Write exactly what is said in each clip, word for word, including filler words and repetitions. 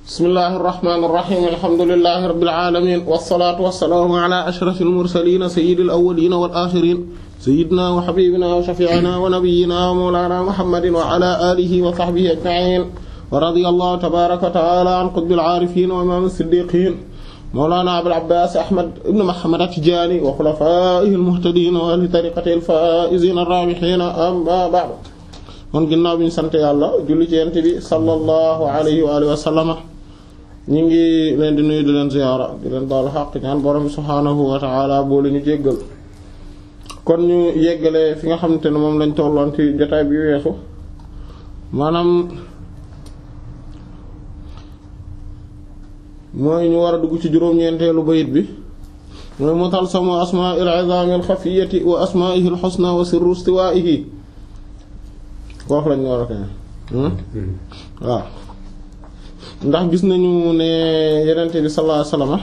bismillahir rahmanir rahim alhamdulillahi rabbil alamin wassalaatu wassalaamu ala ashrafil mursalin sayyidil awwalin wal akhirin sayyidina wa habibina wa shafi'ina wa nabiyyina wa mawlana muhammadin wa ala alihi wa sahbihi ajma'in wa radiyallahu tabaraka wa ta'ala an qutbil arifin wa imam as-siddiqin mawlana abul abbas ahmad ibn muhammad at-tijani wa khulafaihi al-muhtadin wa ahli tariqatihi al-faizin ar-rabihin amma ba'd. kon ginnaaw bi ñu sant yàlla julli ci yent bi sallallahu alayhi wa alihi wa sallama ñu ngi leen di nuyu di leen ziyaara di leen baalu xaq ñaan borom bi subhaanahu wa ta'ala boo la ñu jéggal. kon ñu yeggale fi nga xamante ne moom lañ tolloon ci jotaay bi weesu maanaam mooy ñu war a dugg ci juróom-ñeenteelu bayit bi mooy mutalsamu asmaa'il 'izami al-khafiyyati wa asmaa'ihi al-husna wa sirru istiwaa'ihi foofu lañu war a kay waaw ndax gis nañu ne yenente bi sallallahu alayhi wasallam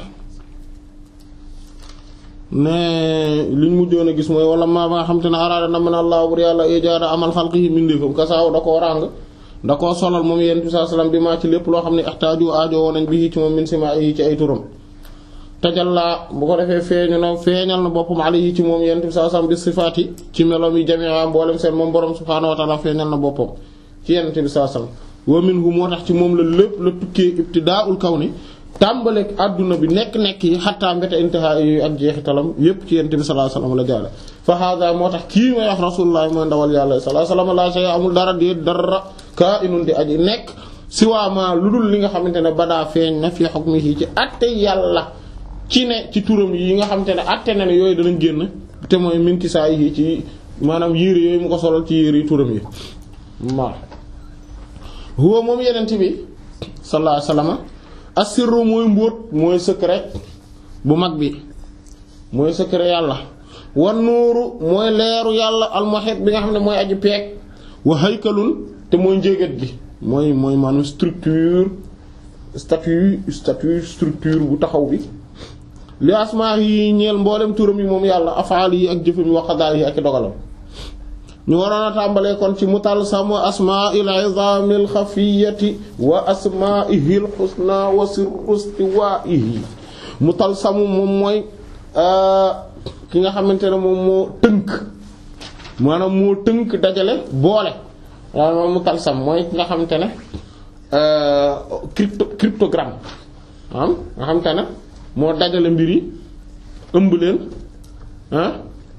ne liñ mujjoon a gis mooy wala maa ba nga xam te ne araada na mën allah bur yàlla ijaada amal xalqihi mindeefam kasaaw da koo ràng da koo solal moom yenente bi sallallahu alayhi wasallam bi maa ci lépp loo xam ne ixtaaju aajo woon nañ bi ci moom min simaa'ihi ci ay turam tajalla bu ko defee feeñu na feeñal na boppam alayhi ci moom yenente bi sallallahu alayhi wasallam bi sifaati ci meloom yi jami'a mboolem seen moom borom subhaanahu wa ta'ala feeñal na boppam ci yenente bi sallallahu alayhi wasallam wa minhu moo tax ci moom la lépp la tukkee ibtidaa'ul kawni tàmbaleeg adduna bi nekk-nekk yi xattaa mbete intihaa yi ak jeexitalam yépp ci yenente bi sallallahu alayhi wasallam la jaare fa hada moo tax kii may wax rasulullah mooy ndawal yàlla sallallahu alayhi wasallam la shay amul dara di dara kaa inun di aji nekk siwaamaa lu dul li nga xamante ne badaa feeñ na fi hukmihi ci atte yàlla ci ne ci turam yi nga xamante ne atte na ne yooyu danañ génn te mooy mintisaa yi ci maanaam yére yooyu mu ko solal ci yére yi turam yi waaw huwa moom yenent bi sallallahu alayhi wasallam asirru mooy mbóot mooy secret bu mag bi mooy secret yàlla wan nuuru mooy leeru yàlla almuhit bi nga xam ne mooy aji peeg wa haykalun te mooy njégat gi mooy mooy maanaam structure statut statut structure bu taxaw bi li asmaa yi ñeel mboolem turam yi moom yàlla afaal yi ak jëfam yi wa qadaar yi ak dogalam ñu waroon a tàmbalee kon ci mutalsamu asmaa'il 'izamil khafiyyati wa asmaa'ihil husna wa sirru istiwaa'ihi mutalsamu moom mooy ki nga xamante ne moom moo tënk maanaam moo tënk dajale boole waaw moom mutalsam mooy ki nga xamante ne crypto cryptogramme ah nga xamante ne moo dajale mbir yi ëmb leen ah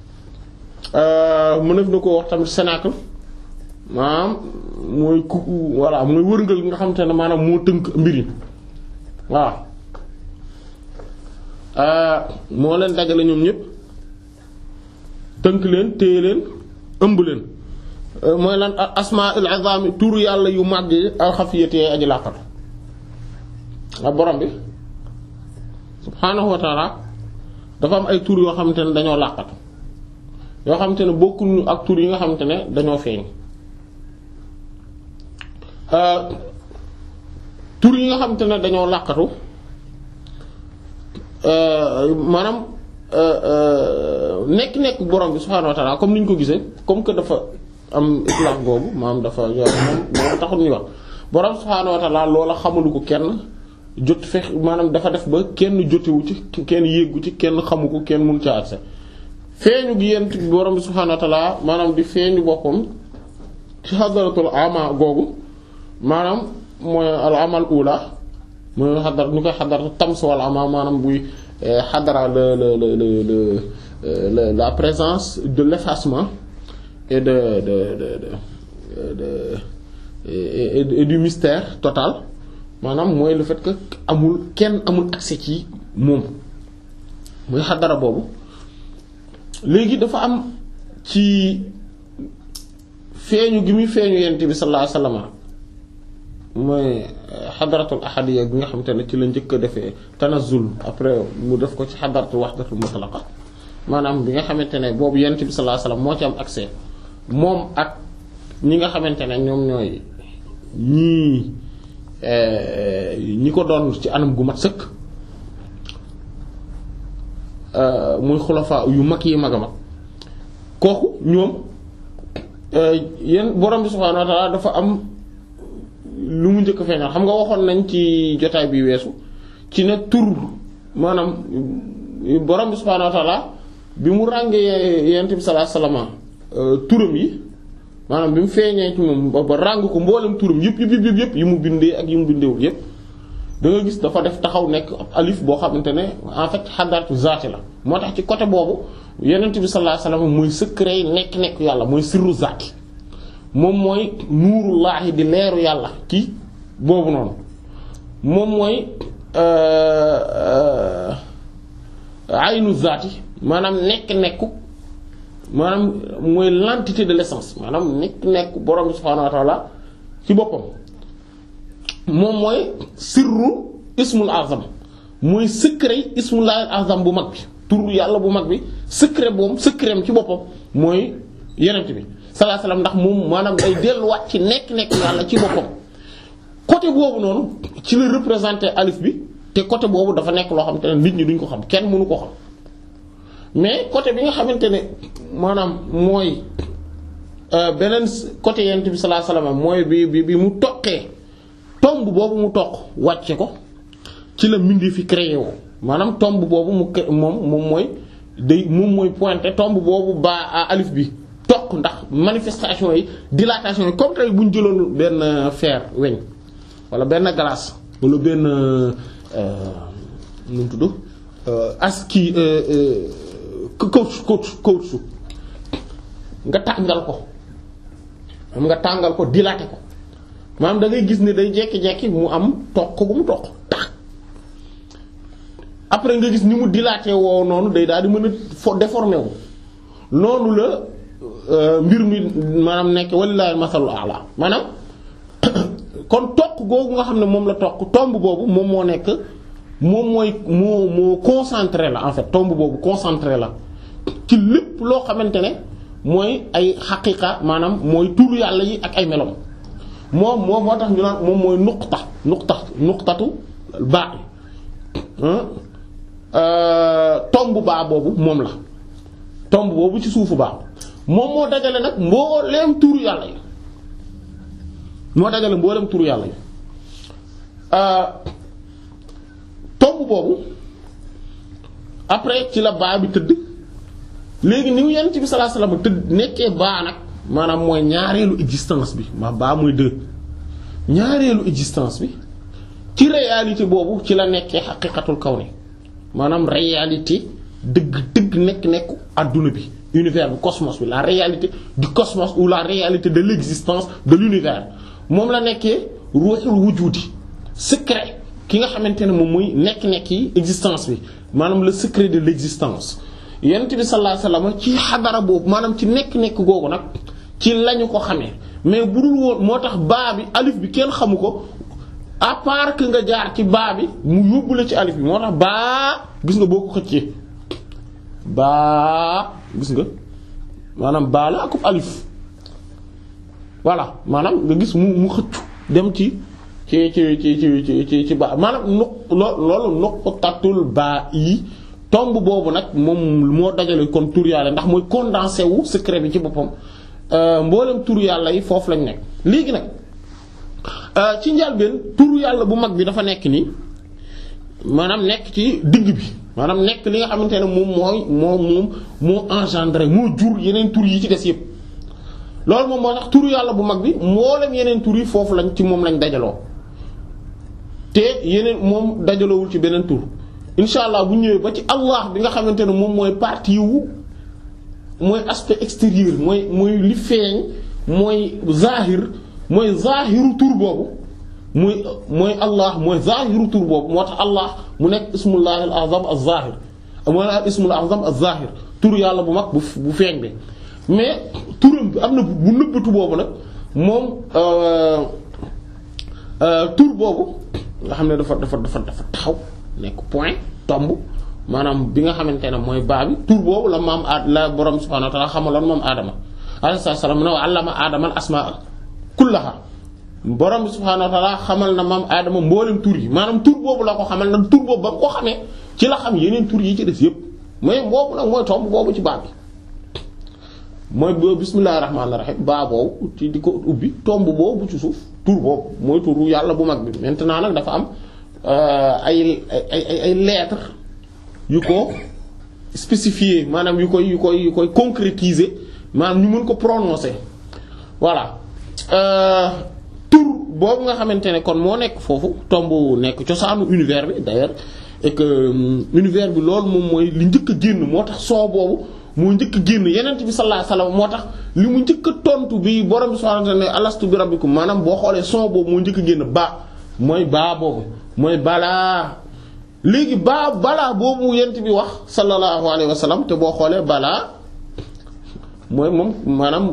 mënef na ko wax tamit cénacle maanaam mooy ku voilà mooy wërngal nga xamante ne maanaam moo tënk mbir yi waaw moo leen dajale ñoom ñëpp tënk leen téye leen ëmb leen mooy lan asmaa'il 'izami turu yàlla yu màgg yi al-xafiyyati aji làqatu ak borom bi subhaanahu wa ta'ala dafa am ay tur yoo xamante ne dañoo làqatu yoo xamante ne bokkuñu ak tur yi nga xamante ne dañoo feeñ tur yi nga xamante ne dañoo làqatu maanaam nekk-nekk borom bi subhaanahu wa ta'ala comme ni ñu ko gisee comme que dafa am itlaq boobu maanaam dafa yor moom moom taxul ñuy wax borom subhaanahu wa ta'ala loola xamalu ko kenn jot fex maanaam dafa def ba kenn jotewu ci kenn yéggu ci kenn xamu ko kenn mënu ca accès feeñu gi yent borom bi subhaanahu wa ta'ala maanaam di feeñu boppam ci xadaratul ama googu maanaam mooy al amal ula mooy xadar ñu koy xadaratu tams wal ama maanaam buy xadara le le le le la présence de l'effacement et de de de de et du mystère total maanaam mooy le fait que amul kenn amul accès ci moom muy xadara boobu léegi dafa am ci feeñu gi muy feeñu yent bi sallallahu alayhi wasallam mooy xadaratul ahadiyya bi nga xamante ne ci la njëkk a defee tanazzul après mu def ko ci xadaratul wahdatul mutlaqa maanaam bi nga xamante ne boobu yent bi sallallahu alayhi wasallam moo ci am accès moom ak ñi nga xamante ne ñoom ñooy ñii ñi ko doon ci anam gu mat sëkk muy xulafa yu mag yi mag a mag kooku ñoom yéen borom bi subhaanahu wa ta'ala dafa am lu mu njëkk feeñal xam nga waxoon nañ ci jotaay bi weesu ci ne tur maanaam borom bi subhaanahu wa ta'ala bi mu ràngee yonent bi sallallahu alayhi wasallam turam yi maanaam bi mu feeñee ci moom ba ràng ko mboolem turam yëpp yëpp yëpp yëpp yi mu bindee ak yi mu bindeewul yëpp da nga gis dafa def taxaw nekk alif boo xamante ne en fait xadaratu zaati la moo tax ci côté boobu yonent bi sallallahu alayhi wasallam mooy secret nekk-nekk yàlla mooy sirru zaati moom mooy nuurullaahi di leeru yàlla ci boobu noonu moom mooy aynu zaati maanaam nekk-nekku maanaam mooy l'entité de l'essence maanaam nekk-nekku borom subhaanahu wa ta'ala ci boppam moom mooy sirru ismul azam mooy secret ismul azam bu mag bi turu yàlla bu mag bi secret boobu secretam ci boppam mooy yonent bi sallallahu alayhi wasallam ndax moom maanaam day delluwaat ci nekk-nekk yàlla ci boppam côté boobu noonu ci la représenter alif bi te côté boobu dafa nekk loo xamante ne nit ñi duñ ko xam kenn mënu ko xam mais côté bi nga xamante ne maanaam mooy beneen côté yonent bi sallallahu alayhi wasallam mooy bi bi bi mu toqee tomb boobu mu toq wàcce ko ci la mbindi fi créé woo maanaam tomb boobu mu moom moom mooy day moom mooy pointé tomb boobu ba alif bi toq ndax manifestation yi dilatation yi comme tey bu ñu jëloon benn fer weñ wala benn glace wala benn nu mu tudd aski caoutchouc caoutchouc caoutchouc nga tàngal ko xam nga tàngal ko dilaté ko maanaam da ngay gis ne day jekki-jekki mu am toq gu mu toq tax après nga gis ni mu dilaté woo noonu day daal di mën a fo déformé wu noonu la mbir mi maanaam nekk wallaahi masalul a'la maanaam kon toq googu nga xam ne moom la toq tomb boobu moom moo nekk moom mooy moo moo concentré la en fait tomb boobu concentré la ci lépp loo xamante ne mooy ay xaqiqa maanaam mooy turu yàlla yi ak ay melom moom moom moo tax ñu naan moom mooy nuqta nuqta nuqtatu baa tomb baa boobu moom la tomb boobu ci suufu baa moom moo dajale nag mbooleem turu yàlla yi moo dajale mbooleem turu yàlla yi tomb boobu après ci la baa bi tëdd léegi ni mu Yonent bi sallallahu alayhi wasallam tëdd nekkee baa nag maanaam mooy ñaareelu existence bi ma baa mooy deux ñaareelu existence bi ci réalité boobu ci la nekkee xaqiqatul kawni maanaam réalité dëgg dëgg nekk nekku adduna bi univers bi cosmos bi la réalité du cosmos ou la réalité de l'existence de l'univers moom la nekkee ruuxul wujudi secret ki nga xamante ne moom muy nekk-nekk yi existence bi maanaam le secret de l'existence Yonent bi sallallahu alayhi wasallam ci xadara boobu maanaam ci nekk-nekk googu nag ci lañu ko xamee mais bu dul woon moo tax baa bi alif bi kenn xamu ko à part que nga jaar ci baa bi mu yóbbu la ci alif bi moo tax baa gis nga boo ko xëccee baa gis nga maanaam baa la akub alif voilà maanaam nga gis mu mu xëccu dem ci ci ci ci ci ci ci baa maanaam nuq loolu nuqtatul baa yi tomb boobu nag moom moo dajale kon tur yàlla ndax mooy condensé wu secret bi ci boppam mboolem tur yàlla yi foofu lañ nekk léegi nag ci njëlbéen tur yàlla bu mag bi dafa nekk nii maanaam nekk ci digg bi maanaam nekk li nga xamante ne moom mooy moo moom moo engendré moo jur yeneen tur yi ci des yépp loolu moom moo tax tur yàlla bu mag bi mboolem yeneen tur yi foofu lañ ci moom lañ dajaloo te yeneen moom dajalowul ci beneen tur incha allah bu ñëwee ba ci Allah bi nga xamante ne moom mooy partie wu mooy aspect extérieur mooy mooy li feeñ mooy zahir mooy zahiru tur boobu muy mooy Allah mooy zahiru tur boobu moo tax Allah mu nekk ismullahi al azam al zahir mooy ismul azam al zahir tur yàlla bu mag bu bu feeñ bi mais turam bi am na bu nëbbatu boobu nag moom tur boobu nga xam ne dafa dafa dafa dafa taxaw nekk point tomb maanaam bi nga xamante ne mooy baa bi tur boobu la maam aad la borom subhanahu wa ta'ala xamaloon moom aadama alayhi salaam ne wa allama aadama al asmaa kullaha borom subhanahu wa ta'ala xamal na maam aadama mboolem tur yi maanaam tur boobu la ko xamal na tur boobu ba ko xamee ci la xam yeneen tur yi ci des yépp mais boobu nag mooy tomb boobu ci baa bi mooy boobu bismillahir rahmanir rahim baa boobu ci di ko ubbi tomb boobu ci suuf tur boobu mooy turu yàlla bu mag bi. maintenant nag dafa am ay ay ay ay lettres yu ko spécifier maanaam yu koy yu koy yu koy concrétiser maanaam ñu mën ko prononcer voilà tur boobu nga xamante ne kon moo nekk foofu tomb nekk cosaanu univers bi d'ailleurs et que univers bi loolu moom mooy li njëkk a génn moo tax soo boobu moo njëkk a génn yeneen bi sallallahu alayhi wasallam moo tax li mu njëkk a tontu bi borom bi subhanahu wa ta'ala ne alastu bi rabbikum maanaam boo xoolee son boobu moo njëkk a génn ba mooy baa boobu mooy balaa léegi baa balaa boobu yent bi wax sallallahu alayhi wasallam te boo xoolee balaa mooy moom maanaam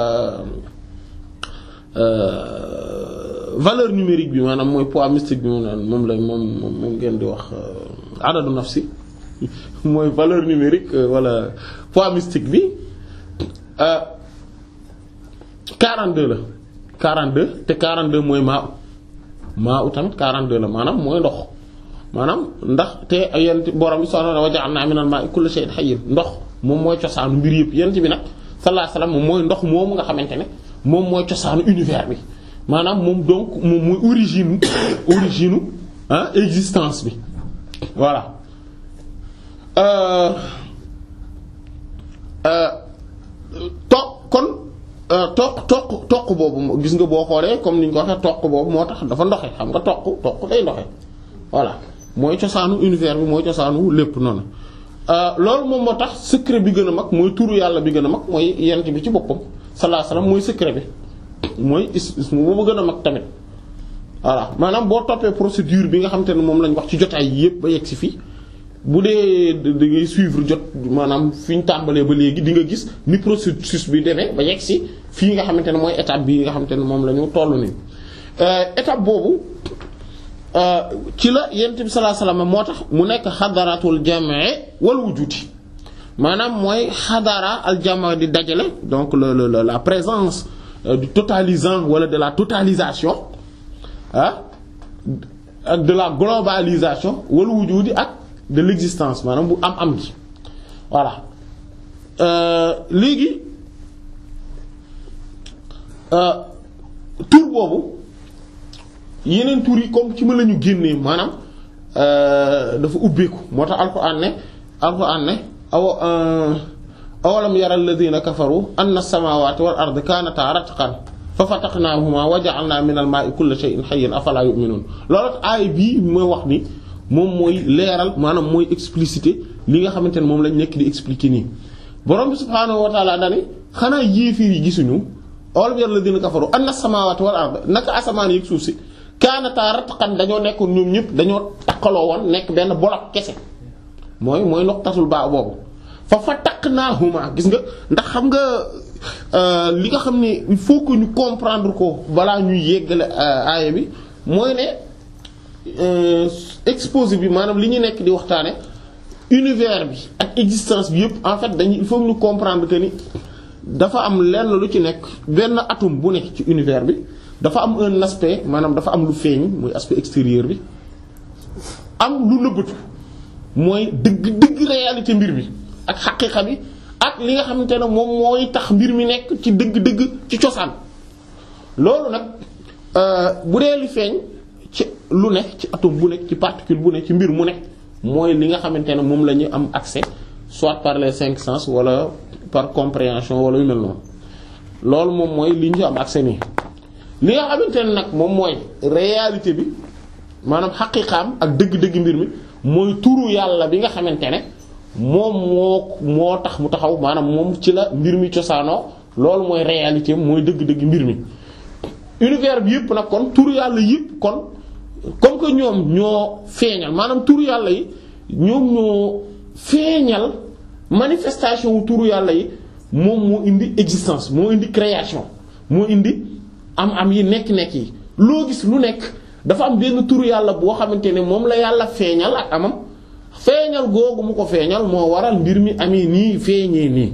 valeur numérique bi maanaam mooy poids mystique bi moom la moom moom ngeen di wax adadu nafsi mooy valeur numérique wala poids mystique bi quarante-deux la quarante-deux te quarante-deux mooy maa maa u tamit quarante-deux la maanaam mooy ndox maanaam ndax te yent borom bi subhaanahu wa ja'alnaa minal maa'i kulli shay'in hayyin ndox moom mooy cosaanu mbir yëpp yent bi nag sallallahu alayhi wasallam moom mooy ndox moomu nga xamante ne moom mooy cosaanu univers bi maanaam moom donc moom mooy origine origine ah existence bi voilà toq kon toq toq toq boobu gis nga boo xoolee comme ni ñu ko waxee toq boobu moo tax dafa ndoxe xam nga toq toq day ndoxe voilà mooy cosaanu univers bi mooy cosaanu lépp noonu loolu moom moo tax secret bi gën a mag mooy turu yàlla bi gën a mag mooy yent bi ci boppam sallallahu alayhi wasallam mooy secret bi mooy ismu boobu gën a mag tamit voilà maanaam boo toppee procédure bi nga xamante ne moom lañ wax ci jotaay yi yëpp ba yegg si fii bu dee da ngay suivre jot maanaam fi ñu tàmbalee ba léegi di nga gis ni processus bi demee ba yegg si fii nga xamante ne mooy étape bii nga xamante ne moom la ñu toll nii étape boobu ci la yent bi sallallahu alayhi wasallam moo tax mu nekk xadaratul jam'i wal wujudi maanaam mooy xadara al jam'i di dajale donc le le la présence du totalisant wala de la totalisation ah ak de la globalisation wal wujudi ak de l'existence maanaam bu am am gi voilà léegi tur boobu yeneen tur yi comme ci ma la ñu génnee maanaam dafa ubbeeku moo tax alxuraan ne alxuraan ne aw awalam yara alladhina kafaru anna as-samawati wal arda kanata ratqan fa fataqnahuma wa ja'alna min al-ma'i kulla shay'in hayyin afala yu'minun loolu aay bii mooy wax ni moom mooy leeral maanaam mooy expliciter li nga xamante ne moom lañ nekk di expliquer nii borom bi subhaanahu wa ta'ala dani xanaa yéefiir yi gisuñu awalam yara alladhina kafaru anna as-samawati wal arda naka asamaan yi suuf si kaanataa ratqan dañoo nekk ñoom ñëpp dañoo takkaloo woon nekk benn bloc kese mooy mooy noqtatul baa boobu fa fataqnaahuma gis nga ndax xam nga li nga xam ne il faut que ñu comprendre ko balaa ñuy yeggale aaya bi mooy ne exposé bi maanaam li ñu nekk di waxtaane univers bi ak existence bi yëpp en fait dañu il faut ñu comprendre que ni dafa am lenn lu ci nekk benn atome bu nekk ci univers bi dafa am un aspect maanaam dafa am lu feeñ mooy aspect extérieur bi am lu nëbbatu mooy dëgg dëgg réalité mbir mi ak xaqiiqa bi ak li nga xamante ne moom mooy tax mbir mi nekk ci dëgg-dëgg ci cosaan loolu nag bu dee li feeñ ci lu nekk ci atome bu nekk ci particule bu nekk ci mbir mu nekk mooy li nga xamante ne moom la ñu am accès soit par les cinq sens wala par compréhension wala yu mel noonu loolu moom mooy li ñu am accès nii li nga xamante ne nag moom mooy réalité bi maanaam xaqiiqaam ak dëgg-dëgg mbir mi mooy turu yàlla bi nga xamante ne moom moo moo tax mu taxaw maanaam moom ci la mbir mi cosaanoo loolu mooy réalité mooy dëgg-dëgg mbir mi univers bi yëpp nag kon turu yàlla yëpp kon comme que ñoom ñoo feeñal maanaam turu yàlla yi ñoom ñoo feeñal manifestation wu turu yàlla yi moom moo indi existence moo indi création moo indi am am yi nekk-nekk yi loo gis lu nekk dafa am benn turu yàlla boo xamante ne moom la yàlla feeñal ak amam feeñal googu mu ko feeñal moo waral mbir mi amee nii feeñee nii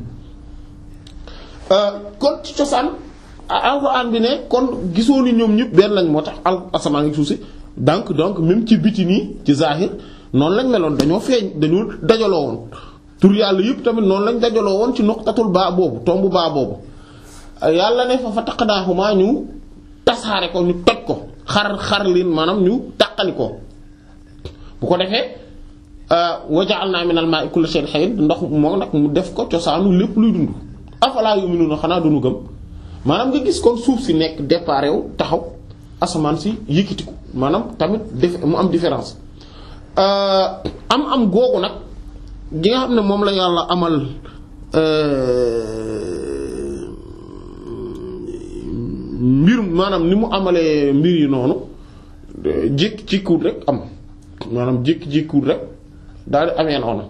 kon ci cosaan alxuraan bi ne kon gisoo ni ñoom ñëpp benn lañ moo tax al asamaan ngi suuf si donc donc même ci biti nii ci zahir noonu lañ meloon dañoo feeñ dañoo dajaloo woon tur yàlla yëpp tamit noonu lañ dajaloo woon ci noqtatul baa boobu tombu baa boobu yàlla ne fa fa taqnaahumaa ñu tasaare ko ñu toj ko xar xar leen maanaam ñu tàqali ko bu ko defee wa ja'alna minal ma'i kulli shay'in hayy ndox moom nag mu def ko cosaanu lépp luy dund afala yu'minuna xanaa duñu gëm maanaam nga gis kon suuf si nekk déparé wu taxaw asamaan si yëkkatiku maanaam tamit def mu am différence am am googu nag gi nga xam ne moom la yàlla amal mbir maanaam ni mu amalee mbir yi noonu jékki-jékkiwut rek am maanaam jékki-jékkiwut rek daal di amee noonu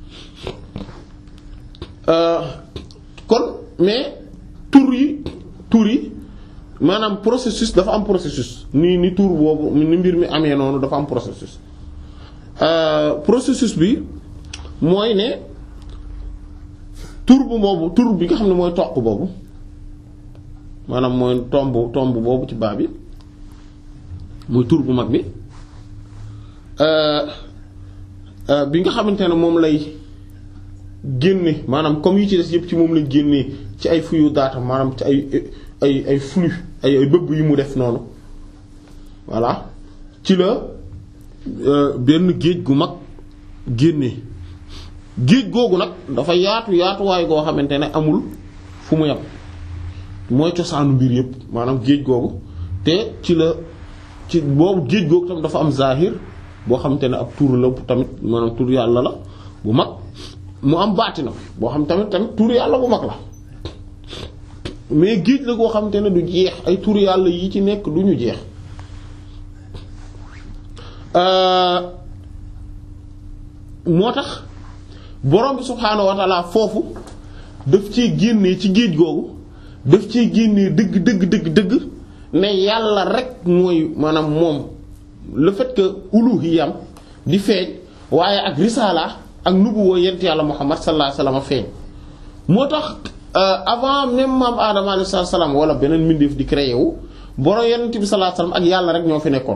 kon mais tur yi tur yi maanaam processus dafa am processus ni ni tur boobu ni mbir mi amee noonu dafa am processus processus bi mooy ne tur bu boobu tur bi nga xam ne mooy toq boobu maanaam mooy tomb tomb boobu ci baa bi mooy tur bu mag bi bi nga xamante ne moom lay génne maanaam comme yi ci des yëpp ci moom lañ génnee ci ay fuyu daata maanaam ci ay ay ay flux ay ay bëbb yi mu def noonu voilà ci la benn géej gu mag génnee géej googu nag dafa yaatu yaatuwaay goo xamante ne amul fu mu yam mooy cosaanu mbir yëpp maanaam géej googu te ci la ci boobu géej googu tam dafa am zahir boo xamante ne ab tur la tamit maanaam tur yàlla la bu mag mu am baatina boo xam tamit tamit tur yàlla bu mag la mais géej la goo xamante ne du jeex ay tur yàlla yi ci nekk du ñu jeex moo tax borom bi subhaanahu wa ta'ala foofu daf cee génnee ci géej googu daf cee génnee dëgg dëgg dëgg dëgg ne yàlla rek mooy maanaam moom le fait que uluhiyam di feeñ waaye ak risaala ak nubuwa yent yàlla Muhammad sallallahu alayhi wasallam feeñ moo tax avant même maam Adama alayhi salaam wala beneen mbindeef di créé wu borom yonent bi sallallahu alayhi wasallam ak yàlla rek ñoo fi nekkoon.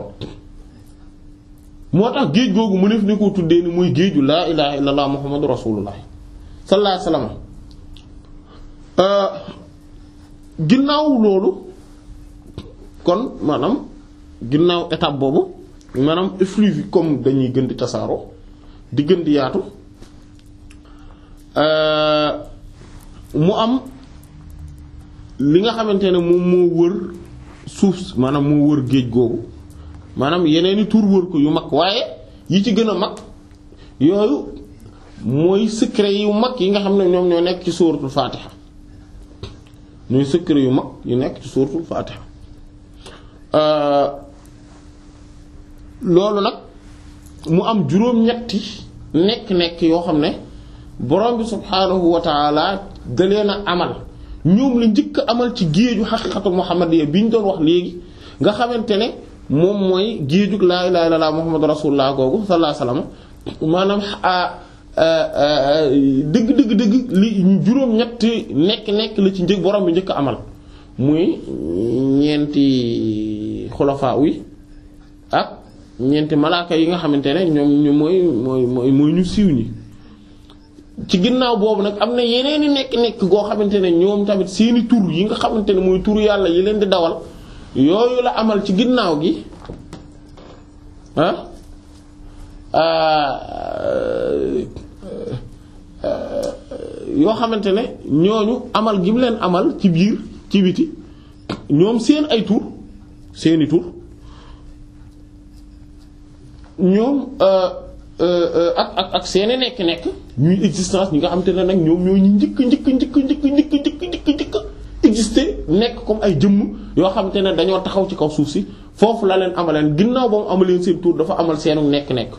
moo tax géej googu mu def ni ko tuddee ni muy géeju laa ilaha illallah muhammadu rasulullah sallallahu alayhi wasallam ginnaaw loolu kon maanaam ginnaaw étape boobu maanaam effluve yi comme dañuy gën di tasaaroo di gën di yaatu mu am li nga xamante ne moom moo wër suuf maanaam moo wër géej googu maanaam yeneen i tur wër ko yu mag waaye yi ci gën a mag yooyu mooy secret yu mag yi nga xam ne ñoom ñoo nekk ci suuratul Faatiha ñooy secret yu mag yu nekk ci suuratul Faatiha loolu nag mu am juróom-ñetti nekk-nekk yoo xam ne borom bi subhaanahu wa taala da leen a amal ñoom la njëkk a amal ci géeju xaqiiqatu muhammadiyya bi ñu doon wax léegi nga xamante ne moom mooy géejug laa ilaaha illallaah muhammadu rasulullah googu sallallaahu alayhi wa sallam maanaam dëgg dëgg dëgg li juróom-ñetti nekk-nekk la ci njëkk borom bi njëkk a amal muy ñeenti xulafaa yi ak ñeenti malaaka yi nga xamante ne ñoom ñu mooy mooy mooy mooy ñu siiw ñi ci ginnaaw boobu nag am na yeneeni nekk-nekk goo xamante ne ñoom tamit seeni tur yi nga xamante ne mooy tur yàlla yi leen di dawal yooyu la amal ci ginnaaw gi ah yoo xamante ne ñooñu amal gi mu leen amal ci biir ci biti ñoom seen ay tur seeni tur ñoom ak ak ak seeni nekk-nekk ñuy existence ñi nga xamante ne nag ñoom ñoo ñu njëkk njëkk njëkk njëkk njëkk njëkk njëkk njëkk exister nekk comme ay jëmm yoo xamante ne dañoo taxaw ci kaw suuf si foofu la leen amaleen ginnaaw ba mu amaleen seen tur dafa amal seenu nekk-nekk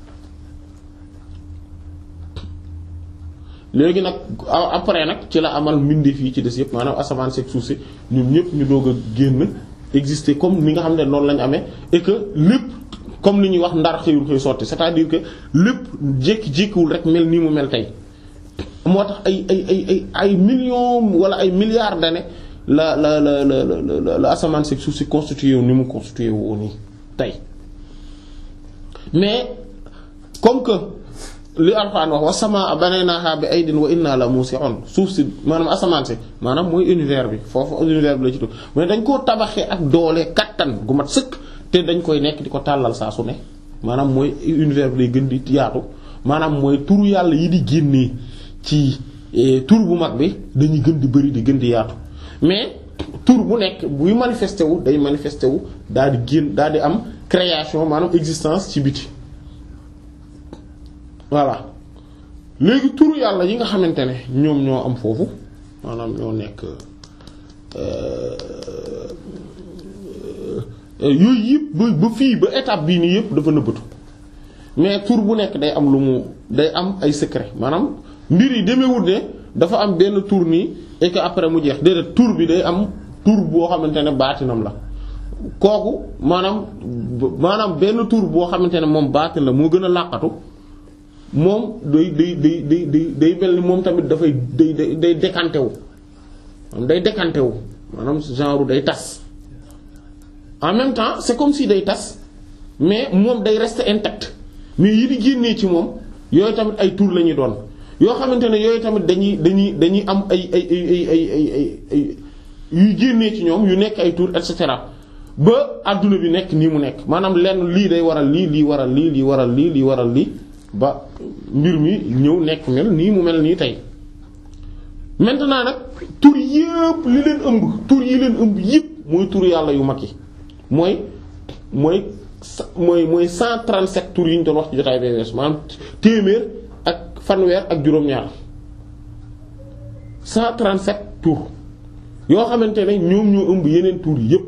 léegi nag après nag ci la amal mbindeef yi ci des yëpp maanaam asamaan seeg suuf si ñun ñëpp ñu doog a génn exister comme ni nga xam ne noonu lañu amee et que lépp comme li ñuy wax ndar xëyul xëy sotti c'est-à-dire que lépp jékki-jékkiwul rek mel nii mu mel tey moo tax ay ay ay ay ay millions wala ay milliards d'années la la la la la la asamaan seeg suuf si constitué wu ni mu constitué wu nii tey mais comme que li Alxuraan wax wa samaa banaynaahaa bi aydin wa innaa la muusi'uun suuf si maanaam asamaan si maanaam mooy univers bi foofu univers bi la ci tudd mais dañ koo tabaxee ak doole kattan gu mat sëkk te dañ koy nekk di ko tàllal saa su ne maanaam mooy univers bi lay gën di yaatu maanaam mooy turu yàlla yi di génnee ci tur bu mag bi dañuy gën di bari di gën di yaatu mais tur bu nekk buy manifesté wu day manifesté wu daal di génn daal di am création maanaam existence ci biti voilà léegi turu yàlla yi nga xamante ne ñoom ñoo am foofu maanaam ñoo nekk yooyu yëpp ba ba fii ba étape bii nii yëpp dafa nëbbatu mais tur bu nekk day am lu mu day am ay secret maanaam mbir yi demeewul ne dafa am benn tur nii et que après mu jeex déedéet tur bi day am tur boo xamante ne baatinam la kooku maanaam maanaam benn tur boo xamante ne moom baatin la moo gën a làqatu moom day day day day day day mel ni moom tamit dafay day day day décanté wu maanaam day décanté wu maanaam genre day tas en même temps c'est comme si day tas mais moom day rester intact mais yi di génnee ci moom yooyu tamit ay tur la ñuy doon yoo xamante ne yooyu tamit dañuy dañuy dañuy am ay ay ay ay ay ay ay yuy génnee ci ñoom yu nekk ay tur et cetera ba adduna bi nekk nii mu nekk maanaam lenn lii day waral lii lii waral lii lii waral lii lii waral lii ba mbir mi ñëw nekk mel nii mu mel nii tey maintenant nag tur yëpp li leen ëmb tur yi leen ëmb yëpp mooy tur yàlla yu mag yi mooy mooy mooy mooy cent trente-sept tur yi ñu doon wax ci jotaay bee weesu maanaam téeméer ak fanweer ak juróom-ñaar cent trente-sept tur yoo xamante ne ñoom ñoo ëmb yeneen tur yëpp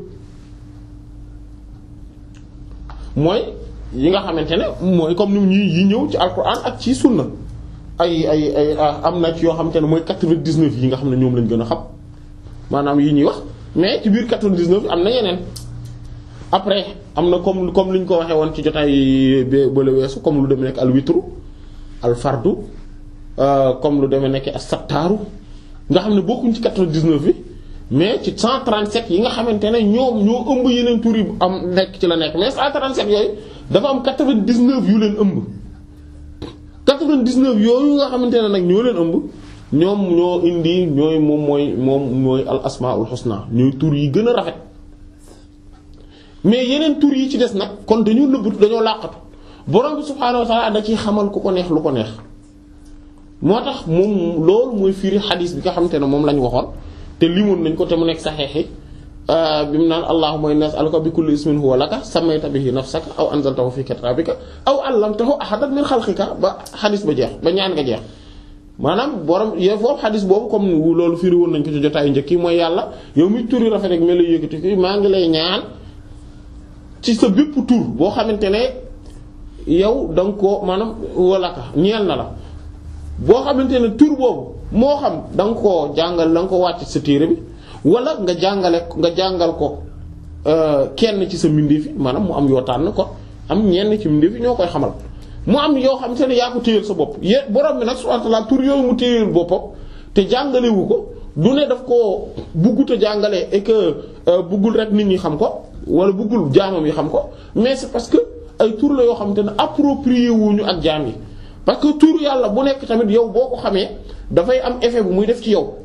mooy yi nga xamante ne mooy comme ni ñuy yi ñëw ci alquran ak ci sunna ay ay ay am na ci yoo xamante ne mooy quatre-vingt-dix-neuf yi nga xam ne ñoom lañ gën a xam maanaam yi ñuy wax mais ci biir quatre-vingt-dix-neuf am na yeneen après am na comme comme li ñu ko waxee woon ci jotaay ba la weesu comme lu demee nekk al witru al fardu comme lu demee nekk as-sattaaru nga xam ne bokkuñ ci quatre-vingt-dix-neuf yi mais ci cent trente-sept yi nga xamante ne ñoom ñoo ëmb yeneen tur yi am nekk ci la nekk mais cent trente-sept yooyu dafa am quatre-vingt-dix-neuf yu leen ëmb quatre-vingt-dix-neuf yooyu nga xamante ne nag ñoo leen ëmb ñoom ñoo indi ñooy moom mooy moom mooy al asmaul husna ñooy tur yi gën a rafet mais yeneen tur yi ci des nag kon dañoo nëbbatu dañoo làqatu borom bi subhaanahu wa ta'ala da ciy xamal ku ko neex lu ko neex moo tax moom loolu mooy firi xadiis bi nga xamante ne moom lañ waxoon te limoon nañ ko te mu nekk saxiix yi bi mu naan allahumma inna nas'aluka bi kulli ismin huwa laka sammayta bihi nafsaka aw anzaltahu fi kitabika aw allamtahu ahadan min xalqika ba xadis ba jeex ba ñaan nga jeex maanaam borom yow foofu xadis boobu comme loolu firi woon nañ ko ci jotaayu njëkk yi mooy yàlla yow mi turi rafet rek mel la yëkkati fi maa ngi lay ñaan ci sa bépp tur boo xamante ne yow da nga koo maanaam walaka ñeel na la boo xamante ne tur boobu moo xam da nga koo jàngal da nga ko wàcc sa téere bi wala nga jàngale nga jàngal ko kenn ci sa mbindeef yi maanaam mu am yoo tànn ko am ñenn ci mbindeef yi ñoo koy xamal mu am yoo xam te ne yaa ko téyeel sa bopp yé borom bi nag subhanahu wa ta'ala tur yooyu mu téyeel boppam te jàngalewu ko du ne daf koo buggut a jàngale et que buggul rek nit ñi xam ko wala buggul jaamam yi xam ko mais c'est parce que ay tur la yoo xam te ne approprié wuñu ak jaam yi parce que tur yàlla bu nekk tamit yow boo ko xamee dafay am effet bu muy def ci yow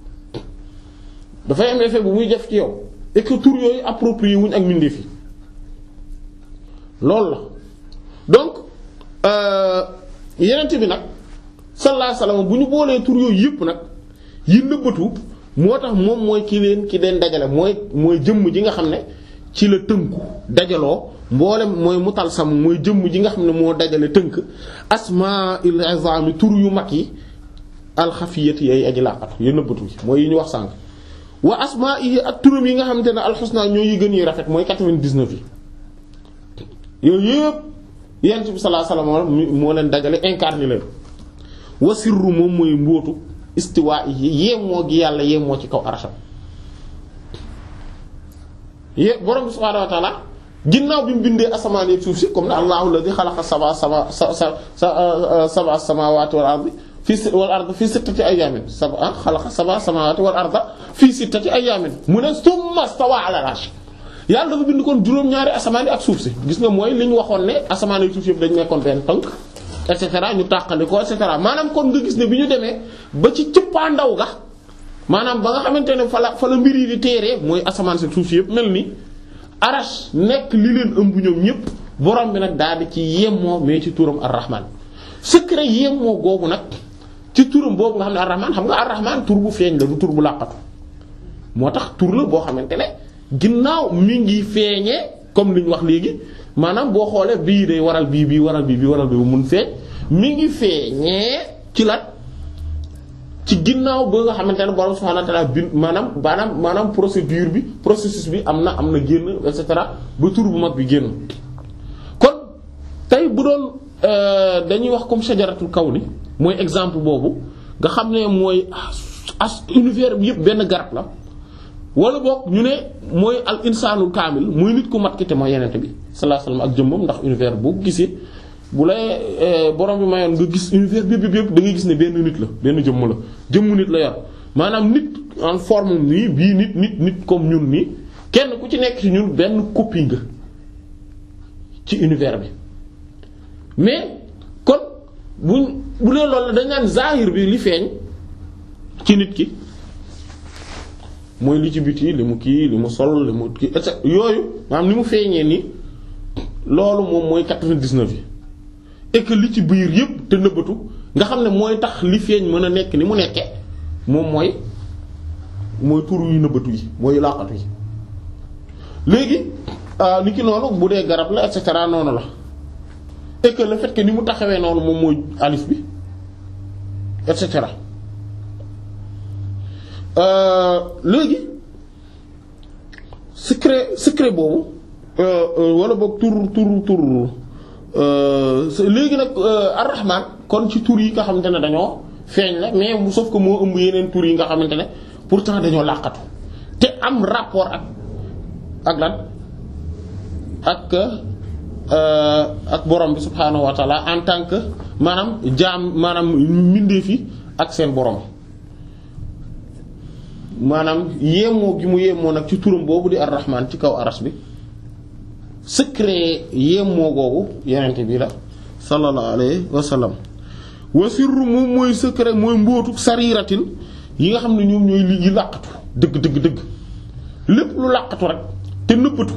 dafay am effet bu muy def ci yow et que tur yooyu approprié wuñ ak mbindeef yi loolu la donc yenent bi nag sallallahu alayhi wasallam bu ñu boolee tur yooyu yëpp nag yi nëbbatu moo tax moom mooy ki leen ki leen dajale mooy mooy jëmm ji nga xam ne ci la tënku dajaloo mboolem mooy mutalsam mooy jëmm ji nga xam ne moo dajale tënk asmaa'il azami tur yu mag yi alxafiyati yay aji laqatu yu nëbbatu yi mooy yi ñu wax sànq wa asmaa'i ak turam yi nga xamante ne alxusna ñoo yi gën yi rafet mooy quatre-vingt-dix-neuf yi yooyu yëpp yent bi sallallahu alayhi wasallam moo leen dajale incarné leen wa sirru moom mooy mbóotu istiwa yi yeemoo gi yàlla yeemoo ci kaw arsham yé borom bi subhaanahu wa ta'ala ginnaaw bi mu bindee asamaan ak suuf si comme ne allahu alladhi khalaqa sab'a sama sa sa sab'a samawati wal ardi fii wal arda fii sittati ayyaamin sab'a khalaqa sab'a samawati wal arda fii sittati ayyaamin mu ne summa stawa ala al-arsh yàlla dafa bind kon juróom-ñaari asamaan yi ak suuf si gis nga mooy li ñu waxoon ne asamaan ak suuf yëpp dañu nekkoon benn tënk et cetera ñu tàqali ko et cetera maanaam kon nga gis ne bi ñu demee ba ci cëppaandaw ga maanaam ba nga xamante ne fa la fa la mbir yi di teeree mooy asamaan si suuf si yëpp mel ni arash nekk li leen ëmb ñoom ñëpp borom bi nag daal di ci yemmoo mais ci turam ar-rahman secret yemmoo googu nag ci turam boobu nga xam ne ar-rahman xam nga ar-rahman tur bu feeñ la du tur bu làqatu moo tax tur la boo xamante ne ginnaaw mi ngi feeñee comme li ñu wax léegi maanaam boo xoolee bii day waral bii bii waral bii bii waral bii mun feeñ mi ngi feeñee ci lat ci ginnaaw ba nga xamante ne borom subhanahu wa ta'ala bi maanaam maanaam maanaam procédure bi processus bi am na am na génn et cetera ba tur bu mag bi génn kon tey bu doon dañuy wax comme shajaratul kawni mooy exemple boobu nga xam ne mooy as univers bi yëpp benn garab la wala boog ñu ne mooy al insaanul kaamil muy nit ku mat ki te mooy yenente bi sallallahu alayhi wasallam ak jëmmam ndax univers boo gisee bu lay borom bi mayoon nga gis univers bi yëpp yëpp da ngay gis ne benn nit la benn jëmm la jëmmu nit la yor maanaam nit en forme nii bii nit nit nit comme ñun nii kenn ku ci nekk ci ñun benn copie nga ci univers bi mais kon buñ bu lee loolu dañ naan zahir bi li feeñ ci nit ki mooy li ci biti li mu kii li mu sol li mu kii et cetera yooyu maanaam ni mu feeñee nii loolu moom mooy quatre-vingt-dix-neuf yi et que li ci biir yépp te nëbbatu nga xam ne mooy tax li feeñ mën a nekk ni mu nekkee moom mooy mooy tur yu nëbbatu yi mooy laqatu yi léegi li ki noonu bu dee garab la et cetera noonu la et que le fait que ni mu taxawee noonu moom mooy alif bi et cetera léegi secret secret boobu wala boog tur tur tur léegi nag ar-Rahman kon ci tur yi nga xamante ne dañoo feeñ la mais mu sauf que moo ëmb yeneen tur yi nga xamante ne pourtant dañoo làqatu te am rapport ak ak lan ak ak borom bi subhaanahu wa ta'ala en tant que maanaam jaam maanaam mbindeef yi ak seen borom. maanaam yéemoo gi mu yéemoo nag ci turam boobu di ar-Rahman ci kaw aras bi secret yéemoo googu yenente bi la sallallahu alayhi wa sallam wa sirru moom mooy secret mooy mbóotu sariratin yi nga xam ne ñoom ñooy li yi làqatu dëgg dëgg dëgg lépp lu làqatu rek te nëbbatu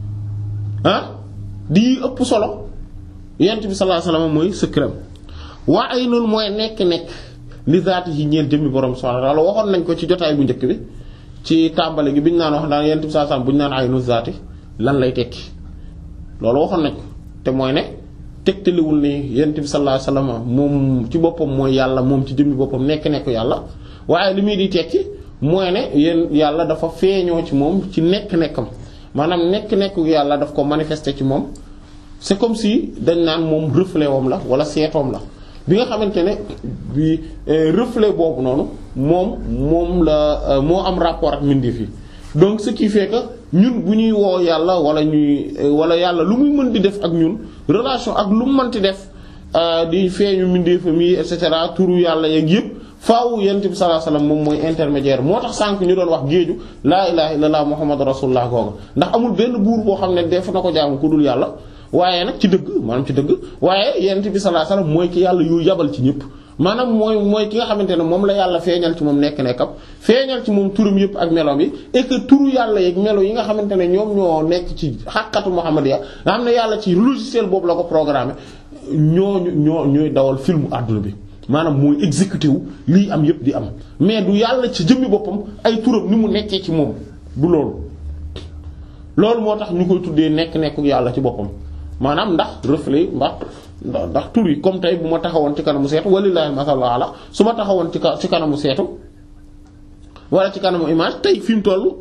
ah di ëpp solo yenente bi sallallahu alayhi wa sallam mooy secret waa ay noonu mooy nekk-nekk li zaati yi ñeent jëmmi borom subhanahu wa ta'ala waxoon nañ ko ci jotaay bu njëkk bi ci tàmbali gi biñ naan wax daan yent bi saa sam bu ñu naan aynu zaati lan lay tekki loolu waxoon nañ ko te mooy ne tegtaliwul ne yent bi sallallahu alayhi wasallam moom ci boppam mooy yàlla moom ci jëmmi boppam nekk nekk yàlla waaye li muy di tekki mooy ne yéen yàlla dafa feeñoo ci moom ci nekk-nekkam maanaam nekk-nekk yàlla daf ko manifester ci moom c'est comme si dañ naan moom reflet wam la wala seetoom la bi nga xamante ne bi reflet boobu noonu moom moom la moo am rapport ak mbindeef yi donc ce qui fait que ñun bu ñuy woo yàlla wala ñuy wala yàlla lu muy mën di def ak ñun relation ak lu mu mënti def di feeñu mbindeefam yi et cetera turu yàlla yeeg yëpp faaw yonent bi sallallahu alayhi wasallam moom mooy intermédiaire moo tax sànq ñu doon wax géeju laa ilaha illallah muhammadu rasulullah googa ndax amul benn buur boo xam ne def na ko jaamu ku dul yàlla waaye nag ci dëgg maanaam ci dëgg waaye yonent bi sallallahu alayhi wasallam mooy ki yàlla yu yabal ci ñëpp maanaam mooy mooy ki nga xamante ne moom la yàlla feeñal ci moom nekk-nekkam feeñal ci moom turam yëpp ak meloom yi et que turu yàlla yeeg melo yi nga xamante ne ñoom ñoo nekk ci xàqatu muhammadiya nga xam ne yàlla ci logiciel boobu la ko programmé ñooñu ñoo ñooy dawal filmu àdduna bi maanaam mooy exécuté wu lii am yëpp di am mais du yàlla ci jëmmi boppam ay turam ni mu nekkee ci moom du loolu loolu moo tax ñu koy tuddee nekk-nekku yàlla ci boppam maanaam ndax reflet ndax ndax tur yi comme tey bu ma taxawoon ci kanamu seetu walillahi masallu ala su ma taxawoon ci ci kanamu seetu wala ci kanamu image tey fi mu toll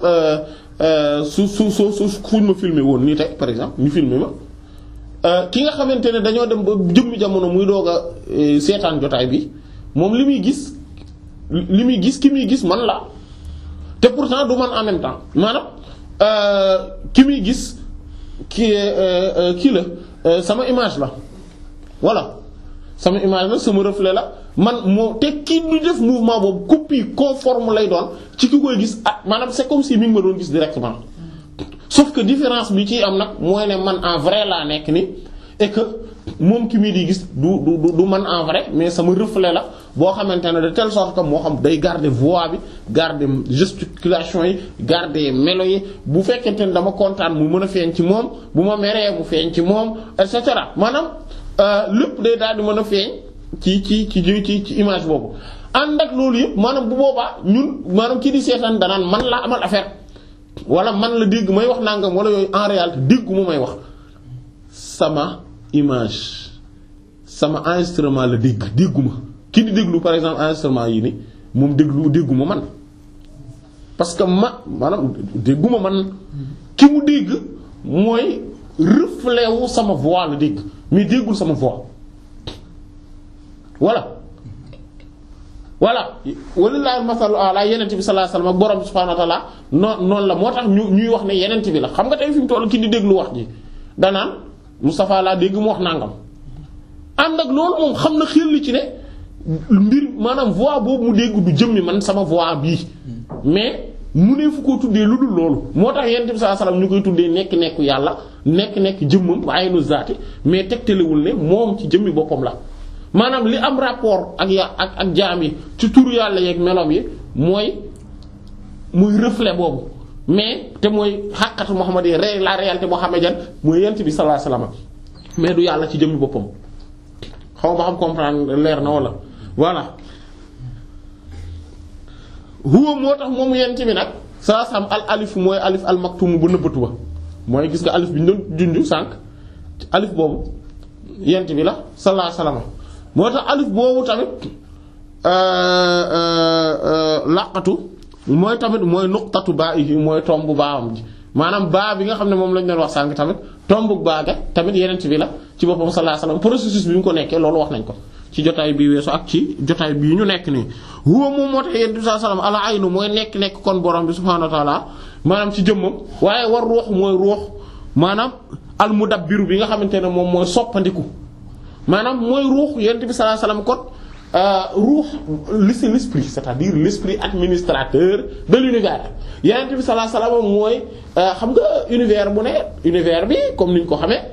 su su su su fuñ ma filmer woon nii tey par exemple ñu filmer ma ki nga xamante ne dañoo dem ba jëmmi jamono muy doog a seetaan jotaay bi moom li muy gis li muy gis ki muy gis man la te pourtant du man en même temps maanaam ki muy gis ki kii la sama image la voilà sama image la sama reflet la man moo te kii du def mouvement boobu copie conforme lay doon ci ki koy gis ah maanaam c'est comme si mi ngi ma doon gis directement sauf que différence bi ci am nag mooy ne man en vrai laa nekk ni et que moom ki muy di gis du du du man en vrai mais sama reflet la boo xamante ne de telle sorte que moo xam day garder voix bi garder gesticulation yi garder melo yi bu fekkente ne dama kontaan mu mën a feeñ ci moom bu ma meree mu feeñ ci moom et cetera maanaam lépp day daal di mën a feeñ ci ci ci ci ci image boobu. ànd ak loolu yëpp maanaam bu boobaa ñun maanaam kii di seetaan danaan man laa amal affaire wala man la dégg may wax nangam wala yooyu en réalité déggu mu may wax sama image sama enregistrement la dégg dégguma ki di déglu par exemple enregistrement yi ni moom déglu dégguma man parce que ma maanaam dégguma man ki mu dégg mooy reflet wu sama voix la dégg mais déggul sama voix voilà voilà walillahi masalu ala yenent bi sallallahu alayhi wasallam ak borom subhanahu wa ta'ala noon noonu la moo tax ñu ñuy wax ne yenent bi la xam nga tey fi mu toll ki di déglu wax ji danaan Moustapha laa dégg mu wax nangam ànd ak loolu moom xam na xel li ci ne mbir maanaam voix boobu mu dégg du jëmmi man sama voix bii mais mu ne fu ko tuddee lu dul loolu moo tax yenent bi sallallahu alayhi wasallam ñu koy tuddee nekk-nekku yàlla nekk-nekk jëmmam waaye nu zaati mais tegtalewul ne moom ci jëmmi boppam la maanaam li am rapport ak ya ak ak jaam yi ci turu yàlla yeeg melom yi mooy muy reflet boobu mais te mooy xàqatu Muhammad yi la réalité mohammedienne mooy yent bi sallallahu alayhi wasallam mais du yàlla ci jëmmi boppam xaw ma xam comprendre leer na wala voilà. huwa moo tax moom yent bi nag saa sam al alif mooy alif al maktum bu nëbbatu ba mooy gis nga alif bi ñu doon junju sànq alif boobu yent bi la sallallahu alayhi wasallam moo tax alif boobu tamit laqatu mooy tamit mooy nuqtatu baa yi mooy tombu baawam ji maanaam baa bi nga xam ne moom lañ doon wax sànq tamit tombu baa ga tamit yenent bi la ci boppam sallallahu alayhi wasallam processus bi ñu ko nekkee loolu wax nañ ko ci jotaay bii weesu ak ci jotaay bii ñu nekk nii. huwa moom moo tax yenent bi sallallahu alayhi wasallam ala aynu mooy nekk nekk kon borom bi subhaanahu wa ta'ala maanaam ci jëmmam waaye war ruux mooy ruux maanaam al mudabbiru bi nga xamante ne moom mooy soppandiku. maanaam mooy ruux yonent bi sallallahu alayhi wasallam kon ruux li c'est l'esprit c'est-à-dire l'esprit administrateur de l'univers yonent bi sallallahu alayhi wasallam mooy xam nga univers bu ne univers bi comme ni ñu ko xamee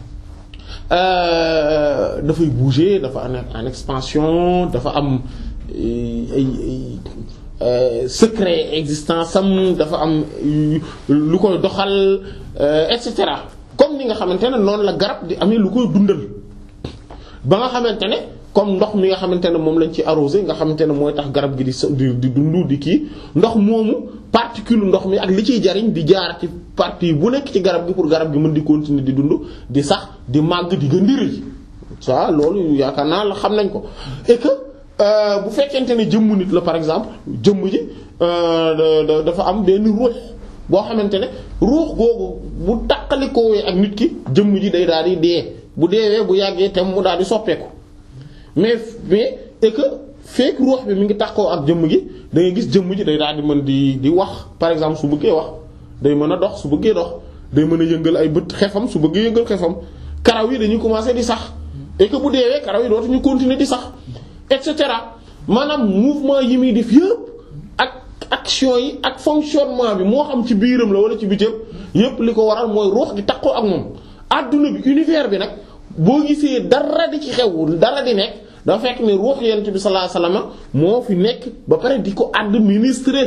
dafay bouger dafa nekk en expansion dafa am ay ay secret existence am dafa am lu koy doxal et cetera comme ni nga xamante ne noonu la garab di amee lu koy dundal. ba nga xamante ne comme ndox mi nga xamante ne moom lañ ci arrosé nga xamante ne mooy tax garab gi di di di dund di kii ndox moomu particule ndox mi ak li ciy jariñ di jaar ci partie bu nekk ci garab gi pour garab gi mën di continuer di dund di sax di màgg di gën di rëy ça loolu yaakaar naa la xam nañ ko et que bu fekkente ne jëmmu nit la par exemple jëmm ji dafa am benn ruux boo xamante ne ruux googu bu taqalikoowee ak nit ki jëmm ji day daal di dee. bu deewee bu yàggee tem mu daal di soppeeku mais mais et que fekk ruux bi mi ngi takkoo ak jëmm gi da ngay gis jëmm ji day daal di mën di di wax par exemple su bëggee wax day mën a dox su bëggee dox day mën a yëngal ay bët xefam su bëggee yëngal xefam karaw yi dañuy commencer di sax et que bu deewee karaw yi dootuñu continuer di sax et cetera maanaam mouvement yi muy def yëpp ak action yi ak fonctionnement bi moo xam ci biiram la wala ci bitim yëpp li ko waral mooy ruux di takkoo ak moom. adduna bi univers bi nag boo gisee dara di ci xew dara di nekk dafa fekk ne ruux yonent bi sallallahu alayhi wasallam moo fi nekk ba pare di ko administrer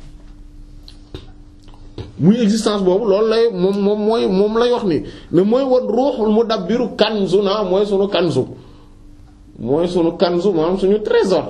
muy existence boobu loolu lay moom moom mooy moom lay wax ni ne mooy woon ruuxul mudabbiru kanzuna mooy sunu kanzu mooy sunu kanzu maanaam suñu trésor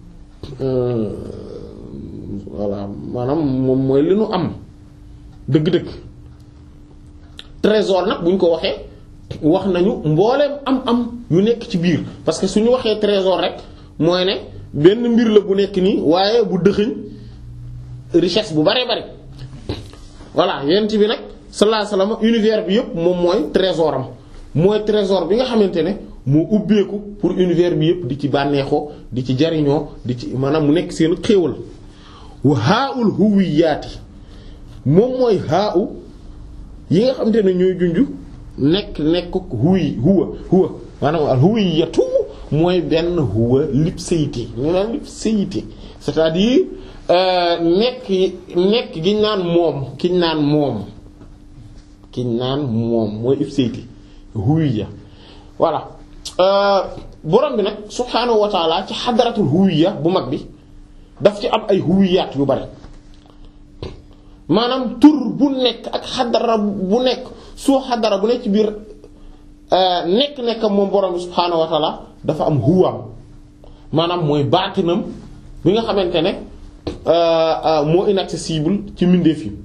voilà maanaam moom mooy li nu am dëgg-dëgg. trésor nag bu ñu ko waxee wax nañu mbooleem am-am yu nekk ci biir parce que suñu waxee trésor rek mooy ne benn mbir la bu nekk nii waaye bu dëxëñ richesse bu bare bare voilà yent bi nag sallallahu alayhi wasallam univers bi yëpp moom mooy trésor am mooy trésor bi nga xamante ne moo ubbeeku pour univers bi yëpp di ci bànneexoo di ci jariñoo di ci maanaam mu nekk seen xéewal wa haa'ul huwiyaati moom mooy haa'u yi nga xamante ne ñooy junju nekk nekk huwi huwa huwa maanaam al huwiyatu mooy benn huwa lipséité ñu naan lipséité c'est-à-dire nekk nekk giñ naan moom kiñ naan moom kiñ naan moom mooy ipséité huwiya voilà borom bi nag subhaanahu wa taala ci xadaratul huwiya bu mag bi daf ci am ay huwiyaat yu bari maanaam tur bu nekk ak xadara bu nekk soo xadara bu nekk ci biir nekk-nekk moom borom bi subhaanahu wa taala dafa am huwaam maanaam mooy baatinam bi nga xamante ne moo inaccessible ci mbindeef yi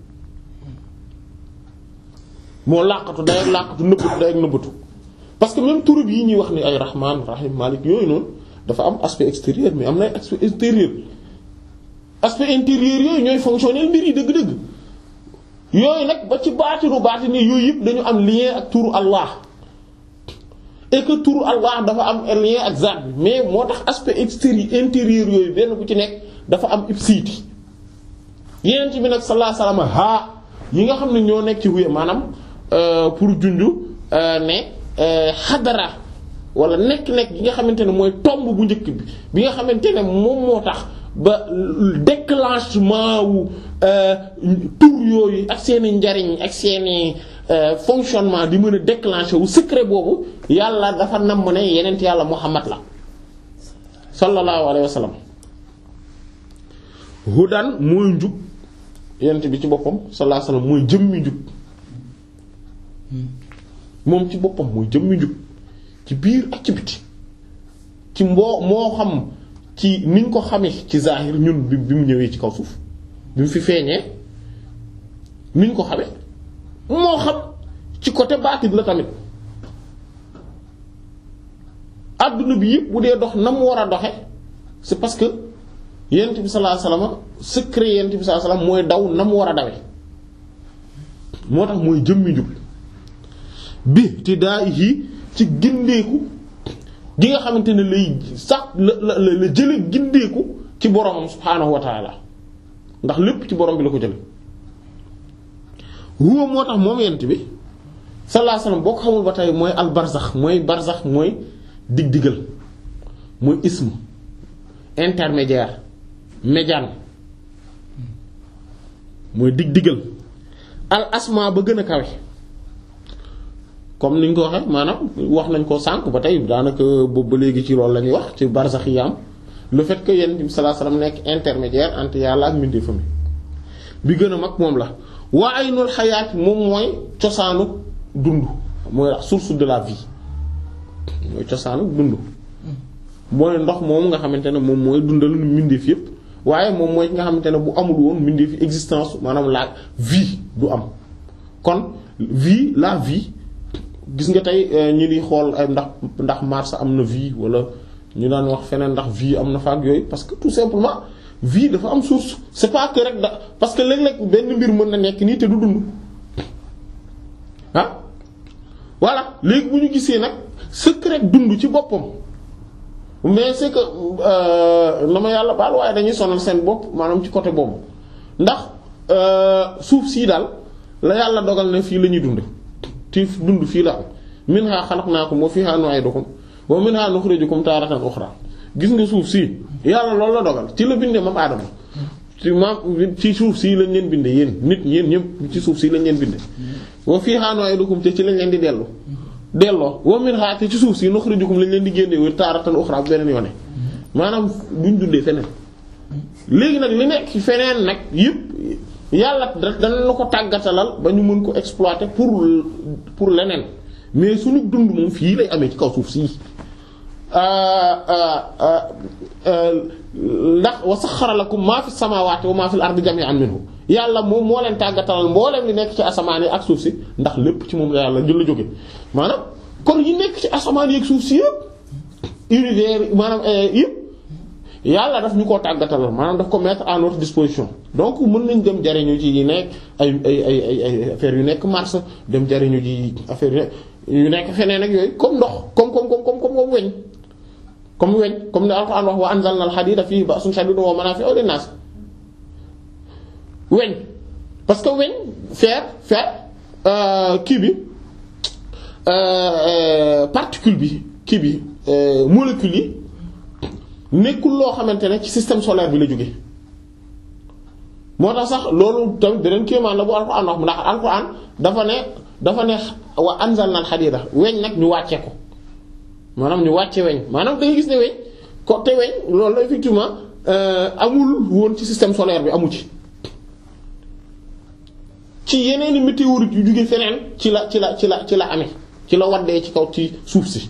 moo làqatu day ak làqatu nëbbatu day ak nëbbatu parce que même turub yi ñuy wax ni ay rahman rahim malik yooyu noonu dafa am aspect extérieur mais am na ay aspect intérieur aspect intérieur yooyu ñooy fonctionner mbir yi dëgg-dëgg yooyu nag ba ci baatinu baatini yooyu yëpp dañu am lien ak turu Allah et que turu Allah dafa am lien ak zaat bi mais moo tax aspect extérieur intérieur yooyu benn bu ci nekk dafa am ibsiiti yeneen ci bi nag sallallahu alayhi wasallam haa yi nga xam ne ñoo nekk ci huye maanaam pour junju ne xadara wala nekk-nekk gi nga xamante ne mooy tomb bu njëkk bi bi nga xamante ne moom moo tax ba déclenchement wu tur yooyu ak seeni njariñ ak seeni fonctionnement di mën a déclencher wu secret boobu yàlla dafa namm ne yenent yàlla Muhammad la sallallahu alayhi wa sallam hudan mooy njub yenent bi ci boppam sallallahu alayhi wa sallam mooy jëmmi njub moom ci boppam mooy jëmmi njub ci biir ak ci biti ci mboo moo xam ci niñ ko xamee ci zahir ñun bi bi mu ñëwee ci kaw suuf bi mu fi feeñee niñ ko xamee moo xam ci côté baatin la tamit adduna bi yëpp bu dee dox na mu war a doxe c'est parce que yonent bi sallallahu alayhi wasallam secret yonent bi sallallahu alayhi wasallam mooy daw na mu war a dawee moo tax mooy jëmmi njub bi ti daa yi ci gindeeku gi nga xamante ne lay sax la la la jële gindeeku ci boromam subhaanahu wa taala ndax lépp ci borom bi la ko jële huwa moo tax moom yent bi sallallahu alayhi wasallam boo ko xamul ba tey mooy al barzax mooy barzax mooy dig digal mooy ism intermédiaire médiane mooy dig digal al asma ba gën a kawe comme ni ñu ko waxee maanaam wax nañ ko sànq ba tey daanaka boobu ba léegi ci loolu la ñuy wax ci barzax yi am le fait que yent bi sallallahu alayhi wasallam nekk intermédiaire entre yàlla ak mbindeefam bi gën a mag moom la waa aynul xayaat moom mooy cosaanu dund mooy la source de la vie mooy cosaanu dund mooy ndox moom nga xamante ne moom mooy dundal mbindeef yépp waaye moom mooy nga xamante ne bu amul woon mbindeef yi existence maanaam la vie du am kon vie la vie gis nga tey ñi di xool ay ndax ndax Mars am na vie wala ñu daan wax feneen ndax vie am na fa ak yooyu parce que tout simplement vie dafa am source c'est pas que rek da parce que léeg-léeg benn mbir mën na nekk nii te du dund ah voilà léegi bu ñu gisee nag secret dund ci boppam mais c'est que na ma yàlla baal waaye dañuy sonal seen bopp maanaam ci côté boobu ndax suuf sii daal la yàlla dogal ne fii la ñuy dund ti dund fii la am minha xalaqnaakum wa fiha nu'idukum wa minha nukhrijukum taratan ukhra gis nga suuf si yàlla loolu la dogal ci la bindee moom aadama ci maam ci suuf si lañ leen bindee yéen nit yéen ñëpp ci suuf si lañ leen bindee wa fiha nu'idukum te ci lañ leen di dellu delloo wa minha te ci suuf si nukhrijukum lañ leen di génnee wër taratan ukhra beneen yoone maanaam duñ dundee feneen léegi nag li nekk feneen nag yëpp yàlla dana la ko tàggatalal ba ñu mën ko exploiter pour pour leneen mais suñu dund moom fii lay amee ci kaw suuf sii ndax wa saxxara lakum maa fi samaawaati wa maa fil ardi jami'an minhu yàlla moom moo leen tàggatalal mbooleem li nekk ci asamaan yi ak suuf si ndax lépp ci moom la yàlla jël la jóge maanaam kon yi nekk ci asamaan yi ak suuf si yëpp univers maanaam yëpp yàlla daf ñu koo tàggatalal maanaam daf ko mettre à notre disposition donc mën nañ dem jariñu ci yi nekk ay ay ay ay affaires yu nekk Mars dem jariñu ci affaires yu nekk feneen ak yooyu comme ndox comme comme comme comme comme weñ comme weñ comme ni Alxuraan wax wa anzalna al-hadiida fiihi ba'sun shadiidun wa manaafi'u lin-naas weñ parce que weñ fer fer kii bi particule bi kii bi molécule yi nekkul loo xamante ne ci système solaire bi la jóge moo tax sax loolu tamit beneen kéemaan la bu Alxuraan wax ndax Alxuraan dafa ne dafa ne wa anzalna al-hadiida weñ nag ñu wàcce ko maanaam ñu wàcce weñ maanaam da ngay gis ne weñ ko te weñ loolu la effectivement amul woon ci système solaire bi amu ci ci yeneeni météorite yu jóge feneen ci la ci la ci la ci la amee ci la waddee ci kaw ci suuf si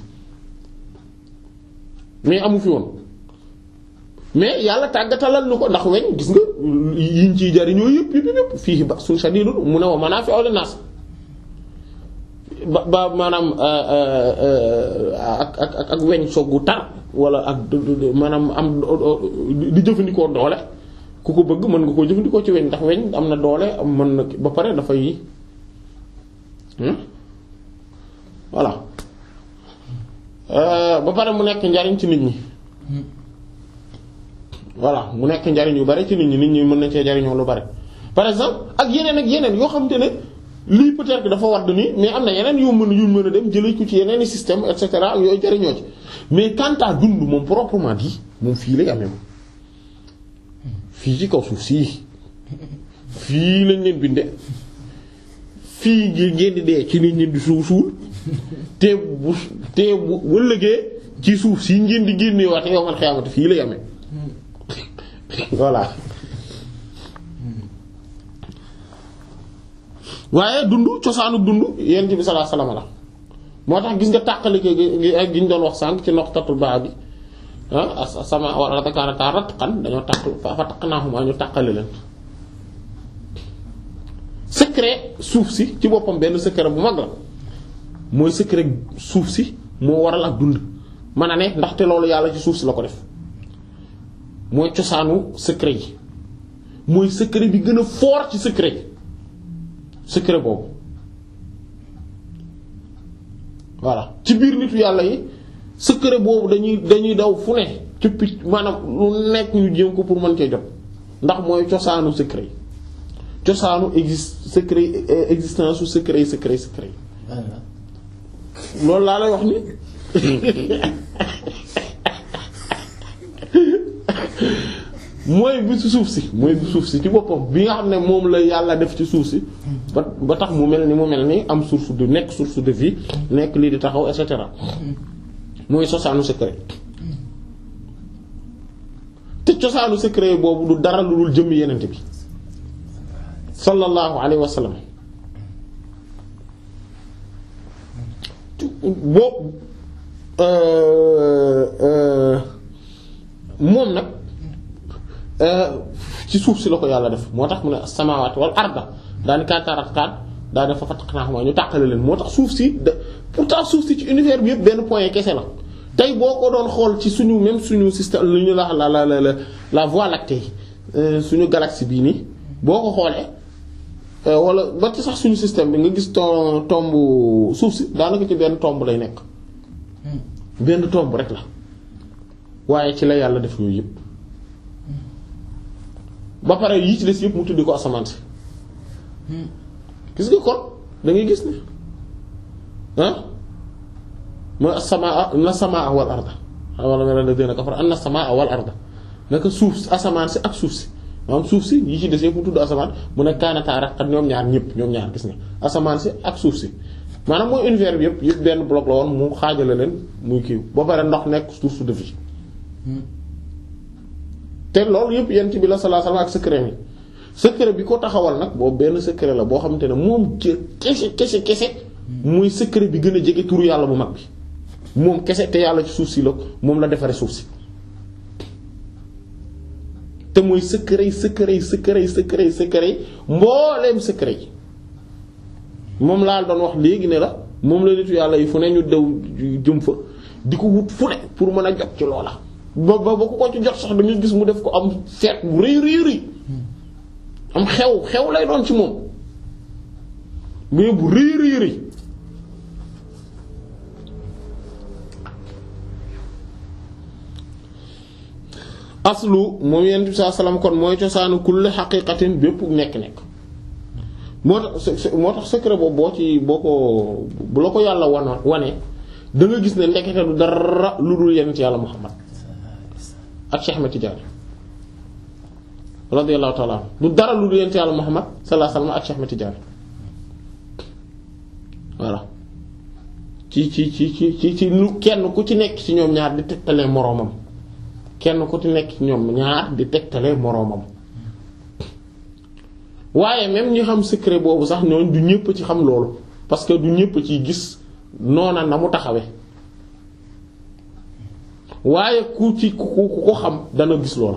mais amu fi woon mais yàlla tàggatalal nu ko ndax weñ gis nga yiñ ciy jariñoo yëpp yëpp yëpp fii ba suñ shadidun mu ne wa manaafi'u lin-naas ba ba maanaam ak ak ak weñ soggu tar wala ak maanaam am di jëfandikoo doole ku ko bëgg mën nga koo jëfandikoo ci weñ ndax weñ am na doole mën na ba pare dafay voilà ba pare mu nekk njariñ ci nit ñi voilà mu nekk njariñ yu bari ci nit ñi nit ñi mën nañ cee jariñoo lu bari par exemple ak yeneen ak yeneen yoo xamante ne lii peut-être que dafa wadd nii mais am na yeneen yu mën yu mën a dem jëlee ko ci yeneen i système et cetera ak yooyu jariñoo ci mais quant à dund moom proprement dit moom fii lay amee fii ci kaw suuf sii fii lañ leen binde fii ngeen di dee ci nit ñi di suuf suul te bu te bu wëllëgee ci suuf sii ngeen di génnee waate yow man xiyaamati fii lay amee voilà waaye dund cosaanu dund yonent bi sallallahu alayhi wasallam la moo tax gis nga tàqali gi ak gi ñu doon wax sànq ci noqtatul baa bi ah sama war a kaanataa ratqan dañoo tàq fa taqnaahumaa ñu tàqali leen secret suuf si ci boppam benn secret bu mag la mooy secret suuf si moo waral ak dund mën a ne ndaxte loolu yàlla ci suuf si la ko def mooy cosaanu secret yi mooy secret bi gën a fort ci secret yi secret boobu voilà ci biir nitu yàlla yi secret boobu dañuy dañuy daw fu ne ci picc maanaam lu nekk ñu jéem ko pour mën cee jot ndax mooy cosaanu secret yi cosaanu existe secret existence su secret yi secret secret yi loolu laa lay wax ni mooy bi ci suuf si mooy bi suuf si ci boppam bi nga xam ne moom la yàlla def ci suuf si ba ba tax mu mel ni mu mel ni am source de nekk source de vie nekk lii di taxaw et cetera mooy cosaanu secret te cosaanu secret boobu du dara lu dul jëmm yenente bi sallallahu alayhi wa sallam boobu moom nag ci suuf si la ko yàlla def moo tax mu ne as-samaawaati wal arda daani kaataratkaan daa def fa fataqnaahumaa ñu tàqale leen moo tax suuf si de pourtant suuf si ci univers bi yëpp benn point kese la tey boo ko doon xool ci suñu même suñu système lu ñu la la la la la voie lactée suñu galaxie bii nii boo ko xoolee wala ba ci sax suñu système bi nga gis tom tomb suuf si daanaka ci benn tomb lay nekk benn tomb rek la waaye ci la yàlla def yooyu yëpp ba pare yi ci des yëpp mu tuddi ko asamaan si gis nga kon da ngay gis ne ah mooy as-samaa na samaa wal arda wala mel na dina ko far anna samaa wal arda naka suuf asamaan si ak suuf si maanaam suuf si yi ci des yëpp mu tudd asamaan mu ne kaanataa ratqan ñoom ñaar ñëpp ñoom ñaar gis nga asamaan si ak suuf si maanaam mooy univers bi yëpp yëpp benn bloc la woon mu xaajale leen muy kiiw ba pare ndox nekk source de vie te loolu yëpp yent bi la sallallahu alayhi wasallam ak secret mi secret bi ko taxawal nag boobu benn secret la boo xamante ne moom kese kese kese muy secret bi gën a jege turu yàlla bu mag bi moom kese te yàlla ci suuf si la moom la defaree suuf si te muy secret secret secret secret secret mbooleem secret yi moom laa doon wax léegi ne la moom la nitu yàlla yi fu ne ñu daw jëm fa di ko wut fu ne pour mën a jot ci loola ba ba ba ku ko ci jot sax dañuy gis mu def ko am feet bu rëy rëy rëy am xew xew lay doon ci moom mais bu rëy rëy rëy aslu moom yenn bi saa salaam kon mooy cosaanu kulli xaqiiqatin bépp nekk-nekk moo tax moo tax secret boobu boo ci boo ko bu la ko yàlla wana wane da nga gis ne ndekete du dara lu dul yenn ci yàlla Muhammad ak Cheikh Ahmed Tidiane radiyallahu ta'ala du dara lu dul yenn ci yàlla Muhammad sallallahu alayhi wasallam ak Cheikh Ahmed Tidiane voilà ci ci ci ci ci ci lu kenn ku ci nekk ci ñoom ñaar di tegtalee moroomam kenn ku ci nekk ci ñoom ñaar di tegtalee moroomam waaye même ñu xam secret boobu sax ñooñ du ñëpp ci xam loolu parce que du ñëpp ci gis noona na mu taxawe waaye ku ci ku ku ko xam dana gis loola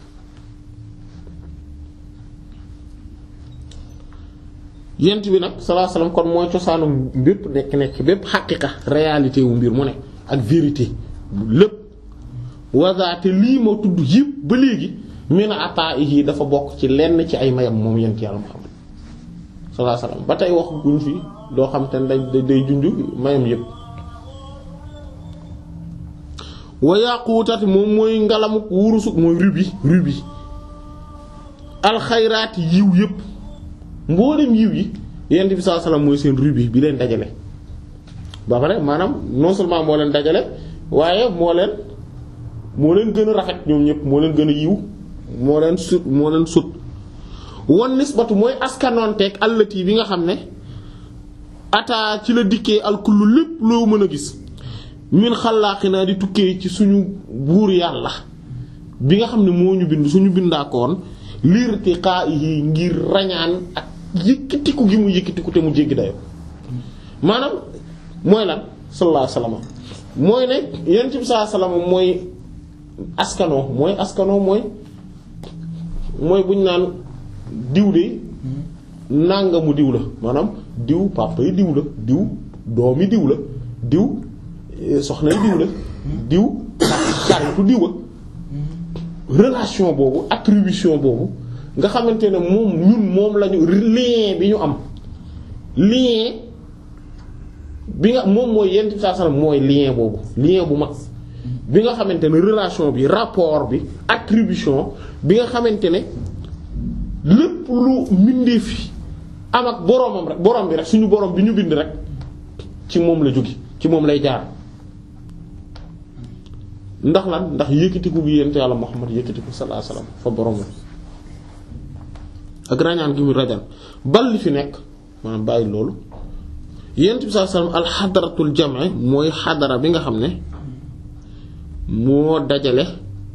yent bi nag sallallahu alayhi wasallam kon mooy cosaanu bépp nekk nekk bépp xaqiqa réalité wu mbir mu ne ak vérité lépp wazaate lii ma tudd yëpp ba léegi mina ataa'ihi dafa bokk ci lenn ci ay mayam moom yent yàlla Muhammad sallallahu alayhi wasallam ba tey wax guñ fi loo xam te ne day day junj mayam yëpp wa yaquutati moom mooy ngalamuk wurusuk mooy rubi rubi alxayraati yiw yëpp mboolem yiw yi yent bi sallallahu alayhi wasallam mooy seen rubi bi leen dajale ba pare maanaam non seulement moo leen dajale waaye moo leen moo leen gën a rafet ñoom ñëpp moo leen gën a yiw moo leen sut moo leen sut wan nisbatu mooy askanoonteeg allati bi nga xam ne ataa ci la dikkee alkullu lépp loo mën a gis min xalaaqinaa di tukkee ci suñu buur yàlla bi nga xam ne moo ñu bind suñu bindaakoon lirtiqaa'ihi ngir rañaan ak yëkkatiku gi mu yëkkatiku te mu jéggi dayo maanaam mooy lan sallallahu alayhi wasallam mooy ne yonent bi sallallahu alayhi wasallam mooy askanoo mooy askanoo mooy mooy buñ naan diw de nàngamu diw la maanaam diw papa yi diw la diw doomi diw la diw soxna yi diw la diw xaritu diw relation boobu attribution boobu nga xamante ne moom ñun moom lañu lien bi ñu am lien bi nga moom mooy yenn ci saa mooy lien boobu lien bu mag bi nga xamante ne relation bi rapport bi attribution bi nga xamante ne lépp lu mbindee fi am ak boroomam rek boroom bi rek suñu boroom bi ñu bind rek ci moom la jóge ci moom lay jaar ndax lan ndax yëkkatiku gi yent yàlla Muhammad yëkkatiku sallallahu alayhi wasallam fa boroomam ak rañaan gi mu rajan bal li fi nekk maanaam bàyyi loolu yent bi sallallahu alayhi wasallam alxadaratul jam'i mooy xadara bi nga xam ne moo dajale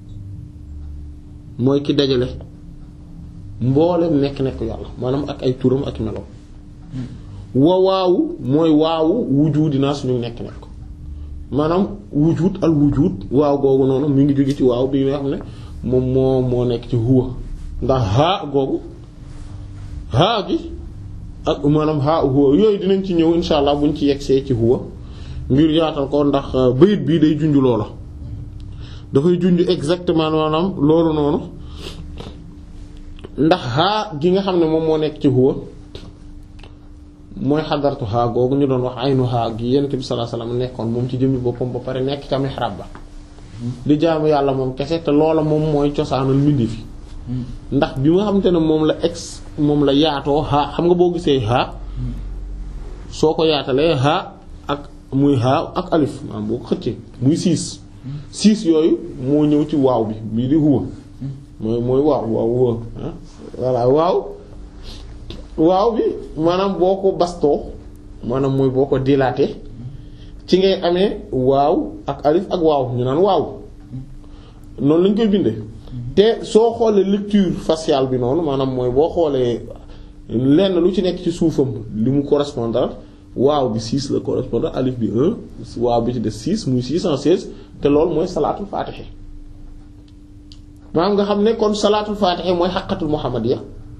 mooy ki dajale mboolem nekk-nekk yàlla maanaam ak ay turam ak meloom wa waawu mooy waawu wujudinaa suñu nekk-nekk maanaam wujud al wujud waaw googu noonu mu ngi jóge ci waaw bi nga xam ne moom moo moo nekk ci huwa ndax haa googu haa gi ak maanaam haa huwa yooyu dinañ ci ñëw insha allah buñ ci yegsee ci huwa ngir yaatal ko ndax bayit bii day junj loola dafay junj exactement maanaam loolu noonu ndax haa gi nga xam ne moom moo nekk ci huwa mooy xadaratu haa googu ñu doon wax aynu haa gi yonent bi sallallahu alayhi wasallam nekkoon moom ci jëmmi boppam ba pare nekk ca mihrab ba di jaamu yàlla moom kese te loola moom mooy cosaanal mbindi fi ndax bi nga xamante ne moom la ex moom la yaatoo haa xam nga boo gisee haa soo ko yaatalee haa ak muy haa ak alif maanaam boo ko xëccee muy siis siis yooyu moo ñëw ci waaw bi bii di huwa mooy mooy waaw waaw waaw voilà waaw waaw bi maanaam boo ko bastoo maanaam mooy boo ko dilaté ci ngay amee waaw ak alif ak waaw ñu naan waaw noonu lañ koy bindee te soo xoolee lecture faciale bi noonu maanaam mooy boo xoolee lenn lu ci nekk ci suufam li mu correspondre waaw bi six la correspondre alif bi un waaw bi ci des six muy six cent seize te loolu mooy salaatul faatiha maanaam nga xam ne kon salaatul faatiha mooy xaqatul muhammadiya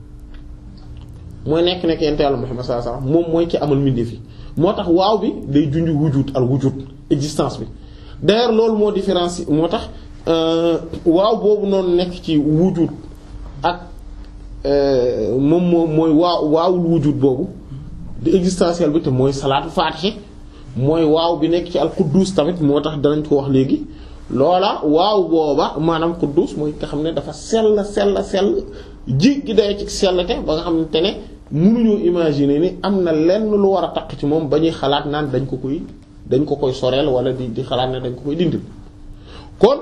mooy nekk nekk yent yàlla Muhammad sallallahu alayhi wasallam moom mooy ki amal mbindeef yi moo tax waaw bi day junj wujud al wujud existence bi d'ailleurs loolu moo différence moo tax waaw boobu noonu nekk ci wujud ak moom moom mooy waaw waawul wujud boobu di existentiel bi te mooy salaatul faatiha mooy waaw bi nekk ci al quddus tamit moo tax danañ ko wax léegi loola waaw booba maanaam quddus mooy nga xam ne dafa sell sell sell ji gi day ci sellte ba nga xamante ne mënuñoo imaginer ni am na lenn lu war a taq ci moom ba ñuy xalaat naan dañ ko koy dañ ko koy soreel wala di di xalaat ne dañ ko koy dindil kon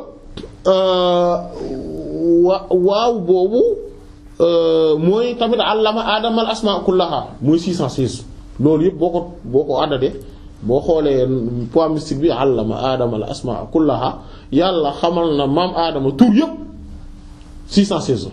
wa waaw boobu mooy tamit allama aadama al asmaa kullaha mooy six cent seize loolu yëpp boo ko boo ko àddadee boo xoolee poids mystique bi allama aadama al asmaa kullaha yàlla xamal na maam aadama tur yëpp six cent seize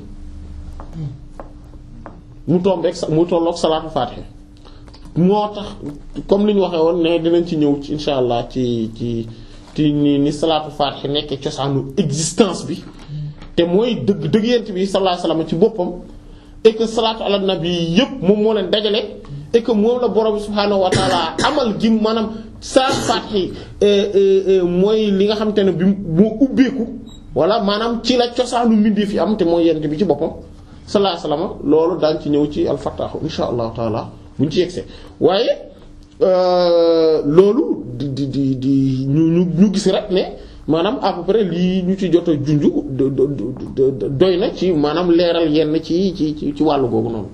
mu tombeek mu tolloog salaatu faatiha moo tax comme li ñu waxee woon ne dinañ ci ñëw ci insha allah ci ci ci ni ni salaatu faatiha nekk cosaanu existence bi te mooy dëgg dëgg yent bi sallallahu alayhi wasallam ci boppam et que salaatu ala nabi yëpp moom moo leen dajale et que moom la borom subhaanahu wa taala amal gi maanaam salaatu faatiha mooy li nga xamante ne bi moo ubbeeku wala maanaam ci la cosaanu mbindeef fi am te mooy yent bi ci boppam sallallahu alayhi wasallam loolu daañ ci ñëw ci al-Fattah insha allahu taala buñ ci yegsee waaye loolu di di di di ñu ñu ñu gis rek ne maanaam à peu près lii ñu ci jot a junju doy na ci maanaam leeral yenn ci ci ci ci wàllu googu noonu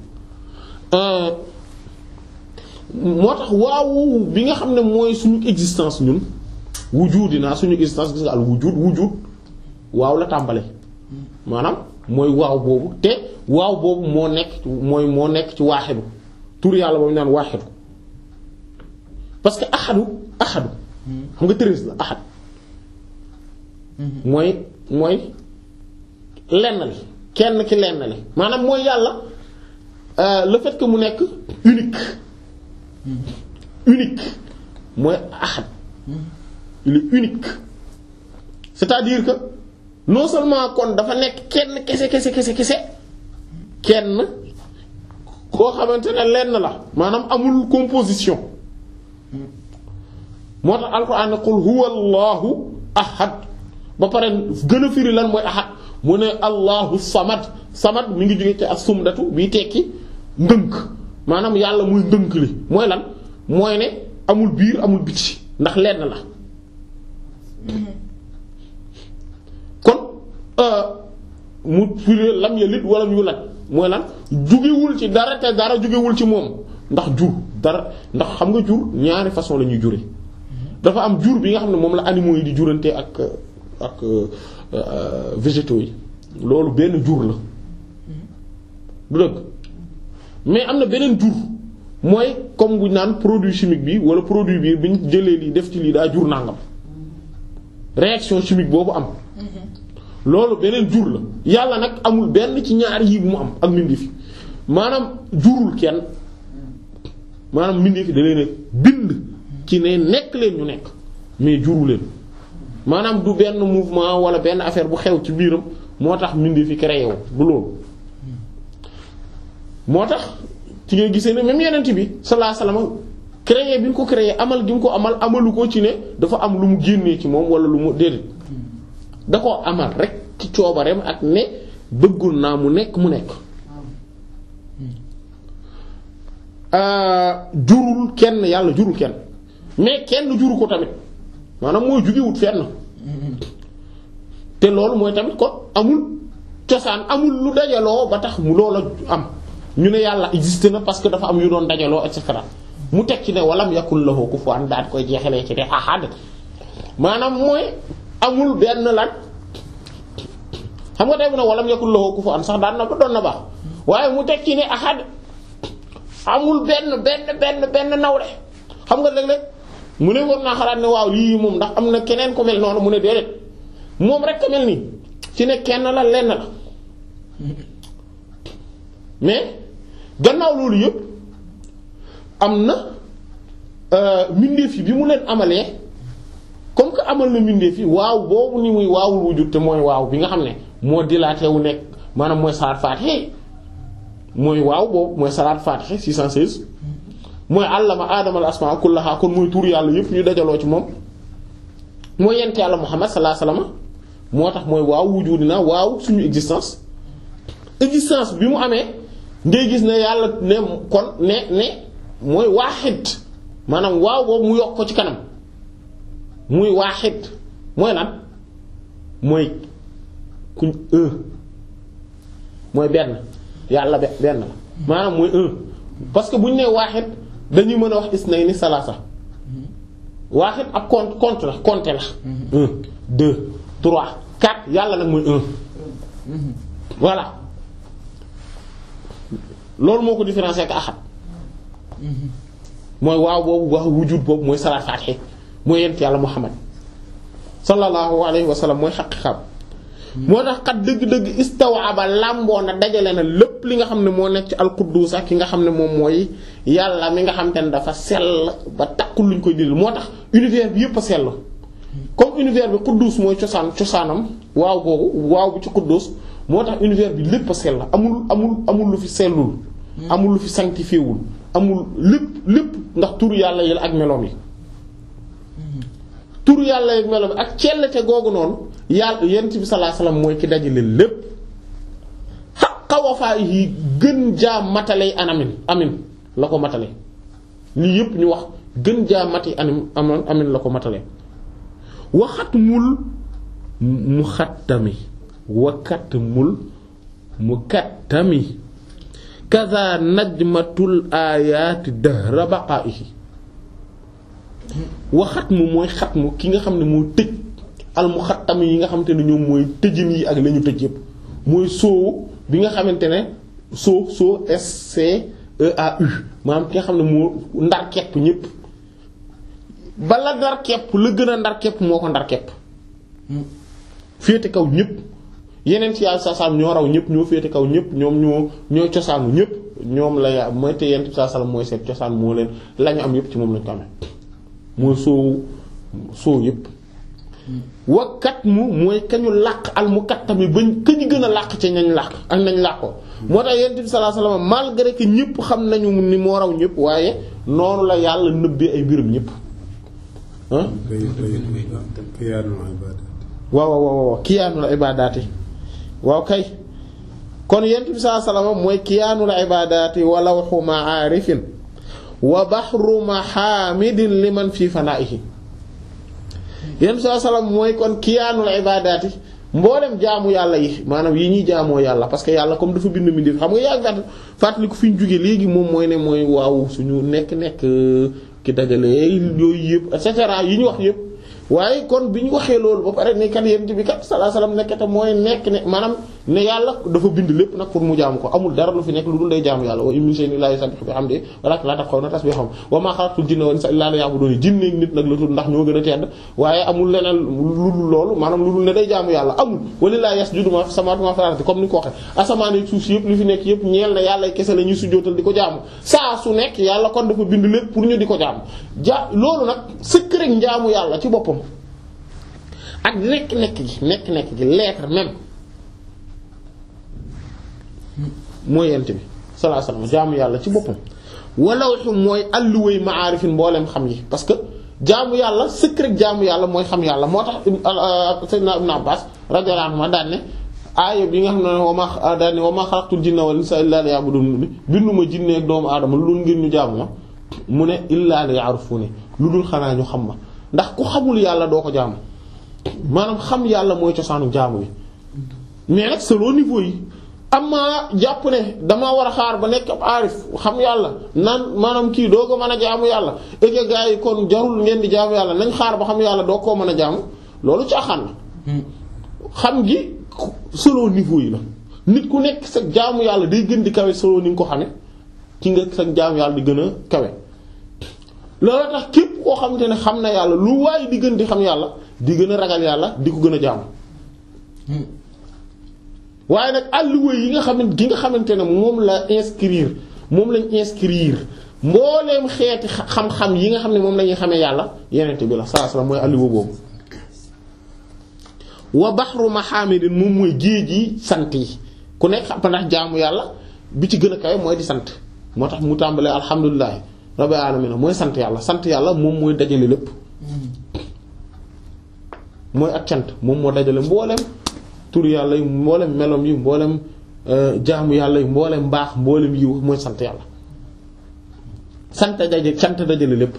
moo tax waaw bi nga xam ne mooy suñu existence ñun wujudina suñu existence gis nga al wujud wujud waaw la tàmbale maanaam mooy waaw boobu te waaw boobu moo nekk mooy moo nekk ci waaxidu tur yàlla boobu naan waaxidu parce que axadu axadu xam nga treize la axad mooy mooy lenn li kenn ki lenn li maanaam mooy yàlla le fait que mu nekk unique unique mooy axad il est unique c'est-à-dire que non seulement kon dafa nekk kenn kese kese kese kese kenn koo xamante ne lenn la maanaam amul composition moo tax alxuraan ne qul huwa allahu ahad ba pare gën a firi lan mooy ahad mu ne allahu samad samad mi ngi jóge ci as-sumdatu bi tekki ndënk maanaam yàlla muy ndënk li mooy lan mooy ne amul biir amul biti ndax lenn la kon mu firi lam yalid walam yulad mooy lan jugewul ci dara te dara jugewul ci moom ndax jur dara ndax xam nga jur ñaari façon la ñuy jure dafa am jur bi nga xam ne moom la animaux yi di jurante ak ak végétaux yi loolu benn jur la du dëgg mais am na beneen jur mooy comme bu ñu naan produit chimique bi wala produit bi bi ñu jëlee lii def ci lii daa jur nangam réaction chimique boobu am loolu beneen jur la yàlla nag amul benn ci ñaari yi bu mu am ak mbindeef yi maanaam jurul kenn maanaam mbindeef yi da leen bind ci ne nekk leen ñu nekk mais juru leen maanaam du benn mouvement wala benn affaire bu xew ci biiram moo tax mbindeef yi créé wu du loolu moo tax ci ngay gisee ne même yeneen bi sallallahu alayhi wasallam créé bi ñu ko créé amal gi mu ko amal amalu ko ci ne dafa am lu mu génnee ci moom wala lu mu déedéet da koo amal rek ci coobareem ak ne bëggul naa mu nekk mu nekk jurul kenn yàlla jurul kenn mais kenn juru ko tamit maanaam mooy jugewut fenn te loolu mooy tamit kon amul cosaan amul lu dajaloo ba tax mu loola am ñu ne yàlla existe na parce que dafa am yu doon dajaloo et cetera mu teg ci ne walam yakul lahu kufuwan daal koy jeexalee ci de ahad maanaam mooy amul benn lan xam nga tey bu ne walam yakul lahu kufuwan sax daan na ba doon na baax waaye mu teg ci ne ahad amul benn benn benn benn nawle xam nga léeg-léeg mu ne war naa xalaat ne waaw lii moom ndax am na keneen ko mel noonu mu ne déedéet moom rek ko mel nii ci ne kenn la lenn la mais gannaaw loolu yëpp am na mbindeef yi bi mu leen amalee comme que amal na mbindeef yi waaw boobu ni muy waawul wujud te mooy waaw bi nga xam ne moo dilaatee wu nekk maanaam mooy salaat faatiha mooy waaw boobu mooy salaat faatiha six cent seize mooy allama aadama al asmaa kullaha kon mooy tur yàlla yëpp ñu dajaloo ci moom mooy yent yàlla muhammad sallallahu alayhi wasallam moo tax mooy waaw wujudina waaw suñu existence existence bi mu amee ngay gis ne yàlla ne kon ne ne mooy waaxid maanaam waaw boobu mu yokk ko ci kanam muy waaxid mooy lan mooy kuñ un mooy benn yàlla be benn la maanaam mooy un parce que bu ñu nee waaxid dañuy mën a wax isnayni salaasa waaxid ak compte compte la compte la un deux trois quatre yàlla nag mooy un voilà loolu moo ko différencier ak ahad mooy waaw boobu wax wujud boobu mooy salaat faatiha mooy yent yàlla Muhammad sallallahu alayhi wa sallam mooy xaqiiqam moo tax kat dëgg-dëgg istawaba làmboo na dajale na lépp li nga xam ne moo nekk ci alquddus ak ki nga xam ne moom mooy yàlla mi nga xam te ne dafa sell ba takkul luñ koy dindi moo tax univers bi yépp a sell comme univers bi quddus mooy cosaan cosaanam waaw googu waaw bu ci quddus moo tax univers bi lépp a sell amul amul amul lu fi sellul amul lu fi sanctifié wul amul lépp lépp ndax turu yàlla yi la ak meloom yi turu yàlla yi ak meloom yi ak cellete googu noonu yàlla yent bi sallallahu alayhi wasallam mooy ki dajale lépp haqqa wafaa'ihi gën jaa matalay anamin amin la ko matale lii yépp ñu wax gën jaa mati anim amin la ko matale waxatmul mu xattami wakatmul mu kattami kaza najmatul ayaati dahra baqaa'ihi waxatmu mooy xatmu ki nga xam ne moo tëj al mu xattami yi nga xamante ne ñoom mooy tëjin yi ak la ñu tëj yépp mooy soo bi nga xamante ne soo soo S C E A U maanaam ki nga xam ne moo ndar kepp ñépp bala ndar kepp la gën a ndar kepp moo ko ndar kepp féete kaw ñépp yeneen ci yàlla saasaam ñoo raw ñépp ñoo féete kaw ñépp ñoom ñoo ñoo cosaanu ñépp ñoom la ya mooy te yeneen saasaam mooy seen cosaan moo leen la ñu am yépp ci moom lañ ko amee mooy soo soo yépp wakkat mu mooy kañu làq al mu kattami bañ kañu gën a làq ci nañ làq ak nañ làqoo moo tax yonent bi sallallahu alayhi wasallam malgré que ñépp xam nañu ni moo raw ñépp waaye noonu la yàlla nëbbee ay mbirum ñépp ah waaw waaw waaw kiyaanul ibaadaati waaw kay kon yonent bi sallallahu alayhi wasallam mooy kiyaanul ibaadaati wa lawhu ma'aarifin wa bahru mahaamidin liman fi fanaa'ihi yéen saa salaam mooy kon kiyaanul ibaadaati mboolem jaamu yàlla yi maanaam yi ñuy jaamoo yàlla parce que yàlla comme dafa bind mbindeef xam nga yàgg naat fàttali ko fi ñu jógee léegi moom mooy ne mooy waaw suñu nekk-nekk ki dajale yooyu yëpp et cetera yi ñu wax yëpp waaye kon bi ñu waxee loolu ba pare ne kat yéen bi kat sallallahu alayhi wasallam nekkate mooy nekk ne maanaam ne yàlla dafa bind lépp nag pour mu jaamu ko amul dara lu fi nekk lu dul day jaamu yàlla wa in min shay'in illaa yusabbihu bihamdihi walaakin laa tafqahuuna tasbiihahum wa maa xalaqtul jinna wal insa illaa liya'buduun jinne ak nit nag la tudd ndax ñoo gën a tedd waaye amul leneen lu dul loolu maanaam lu dul ne day jaamu yàlla amul walillaahi yasjudu maa fis samaawaati wa maa fil ardi comme ni ko waxee asamaan yi suuf si yëpp li fi nekk yëpp ñeel na yàlla kese la ñuy sujjóotal di ko jaamu saa su nekk yàlla kon dafa bind lépp pour ñu di ko jaamu ja loolu nag secret njaamu yàlla ci boppam ak nekk-nekk gi nekk-nekk gi l'être même mooy yent bi sallallahu alayhi wasallam jaamu yàlla ci boppam walawhu mooy alluway ma'arifin mboolem xam yi parce que jaamu yàlla secret jaamu yàlla mooy xam yàlla moo tax sayyidina Ibn Abbas radiyallahu anhu daan ne aaya bi nga xam ne wa ma daan ne wa ma xalaqtul jinna wal insa illa liya'budun binduma jinne ak doomu aadama lu dul ngir ñu jaamu ma mu ne illa liya'rifuni lu dul xanaa ñu xam ma ndax ku xamul yàlla doo ko jaamu maanaam xam yàlla mooy cosaanu jaamu bi mais nag selon niveau yi amma jàpp ne damaa war a xaar ba nekk ab aarif xam yàlla naan maanaam kii doo ko mën a jaamu yàlla et que gars yi kon jarul ngeen di jaamu yàlla nañ xaar ba xam yàlla doo koo mën a jaamu loolu caaxaan la xam gi selon niveau yi la nit ku nekk sa jaamu yàlla day gën di kawe selon ni nga ko xame ci nga sa jaamu yàlla di gën a kawe loolu tax képp koo xamante ne xam na yàlla lu waaye di gën di xam yàlla di gën a ragal yàlla di ko gën a jaamu waaye nag àlluwa yi nga xamante gi nga xamante ne moom la inscrire moom lañ inscrire mbooleem xeeti xam-xam yi nga xam ne moom la ñuy xamee yàlla yenente bi la saa sala mooy àlluwa boobu wa bahru mahamidin moom mooy géej yi sant yi ku nekk xam ndax jaamu yàlla bi ci gën a kawe mooy di sant moo tax mu tàmbalee alhamdulilah rabbil alamin mooy sant yàlla sant yàlla moom mooy dajale lépp mooy ak cant moom moo dajale mboolem tur yàlla yi mboolem melom yi mboolem jaamu yàlla yi mboolem mbaax mboolem yiw mooy sant yàlla sant daje sant dajale lépp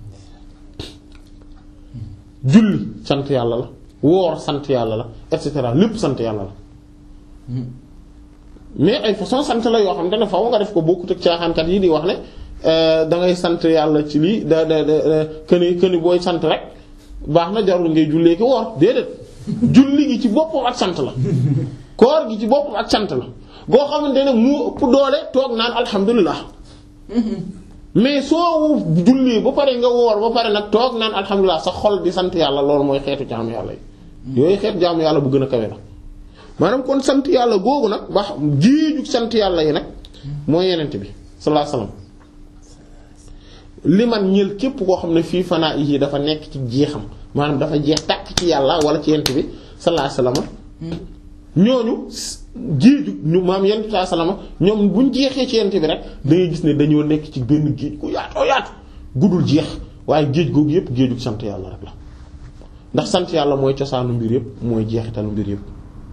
julli sant yàlla la woor sant yàlla la et cetera lépp sant yàlla la mais ay façon sant la yoo xam te ne faaw nga def ko bokkut ak caaxaankat yi di wax ne da ngay sant yàlla ci lii da da da këni këni booy sant rek baax na jarul ngay jullee ki woor déedéet julli gi ci boppam ak sant la koor gi ci boppam ak sant la boo xamante ne mu ëpp doole toog naan alhamdulilah mais soo jullee ba pare nga woor ba pare nag toog naan alhamdulilah sa xol di sant yàlla loolu mooy xeetu jaamu yàlla yi yooyu xeetu jaamu yàlla bu gën a kawe la maanaam kon sant yàlla googu nag ba géeju sant yàlla yi nag mooy yenente bi sallallahu alayhi wasallam li man ñël képp koo xam ne fii fanaa yi dafa nekk ci jeexam maanaam dafa jeex tàkk ci yàlla wala ci yenente bi sallallahu alayhi wasallam ñooñu géeju ñu maam yenente bi sallallahu alayhi wasallam ñoom buñ jeexee ci yenente bi rek da ngay gis ne dañoo nekk ci benn géej ku yaatoo yaatu guddul jeex waaye géej googu yépp géejug sant yàlla rek la ndax sant yàlla mooy cosaanu mbir yépp mooy jeexitalu mbir yépp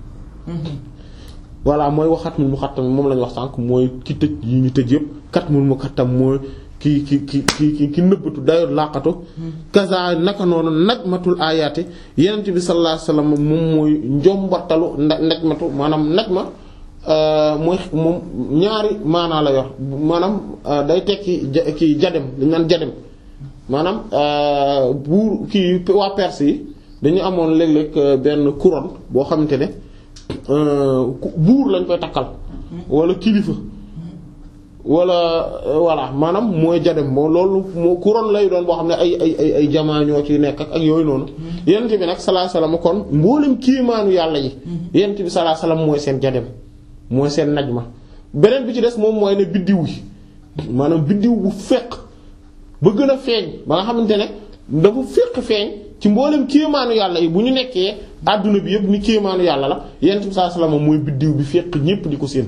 voilà mooy waxatmul mu xattam moom lañu wax sànq mooy ki tëj yi ñu tëj yépp katmul mu xattam mooy ki ki ki ki ki nëbbatu dayo làqatu kaza naka noonu najmatul ayaati yenent bi sallallahu alayhi wasallam moom mooy njombartalu nda najmatu maanaam najma mooy moom ñaari maanaa la yor maanaam day tekki ki jadem dañ naan jadem maanaam buur kii waa Perse yi dañu amoon léeg-léeg benn couronne boo xamante ne buur lañ koy takkal wala kilifa wala voilà maanaam mooy jadem moo loolu moo couronne lay doon boo xam ne ay ay ay ay jamaa ñoo ciy nekk ak yooyu noonu yent bi nag sallallahu alayhi wasallam kon mboolem kiimaanu yàlla yi yent bi sallallahu alayhi wasallam mooy seen jadem mooy seen najma beneen bi ci des moom mooy ne biddiw yi maanaam biddiw bu fekk ba gën a feeñ ba nga xamante ne dafa fekk feeñ ci mboolem kiimaanu yàlla yi bu ñu nekkee àdduna bi yëpp ni kiimaanu yàlla la yent bi sallallahu alayhi wasallam mooy biddiw bi fekk ñépp di ko seen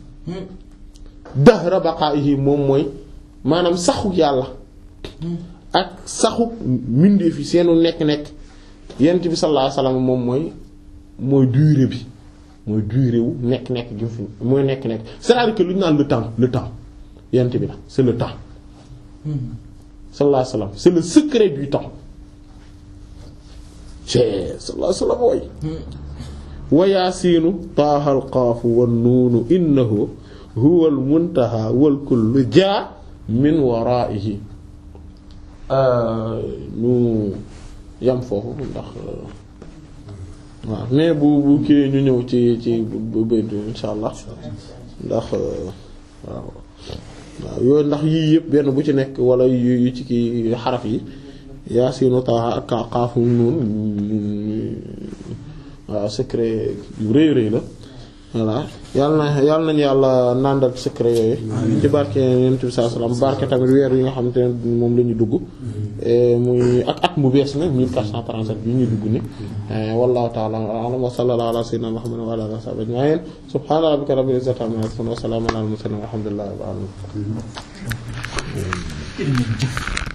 dahra baqaa'ihi moom mooy maanaam saxu yàlla ak saxu mbindeef yi seenu nekk-nekk yent bi sallallahu alayhi wasallam moom mooy mooy durée bi mooy durée wu nekk-nekk gi fi mooy nekk-nekk c'est-à-dire que lu ñu naan le temps le temps yent bi la c'est le temps sallallahu alayhi wasallam c'est le secret du temps c'est sallallahu alayhi wasallam way wa yaasiinu taahal qaafu wan nuunu innahu huwal muntaha wal kullu jaa min waraihi ñu yam foofu ndax waaw mais bu bu kii ñu ñëw ci ci bu bëdd insha allah ndax waaw waaw yooyu ndax yii yëpp benn bu ci nekk wala yu ci kii xaraf yi yaasiinu taha ak qaafu nuun waaw secret yu rëy rëy la voilà yàlla na yàlla nañu yàlla nàndal secret yooyu ci barke Yonent bi sallallahu alayhi wasallam barke tamit weer yi nga xamante ne moom la ñu dugg muy ak at mu bees nag mille quatre cent trente-sept bi ñu dugg ni wallahu ta'ala a'lam wa sallallahu ala sayyidina Muhammadin wa ala alihi wa sahbihi ajma'in subhana rabbika rabbil izzati amma yasifun wa salamun ala al mursalin walhamdulillahi rabbil alamin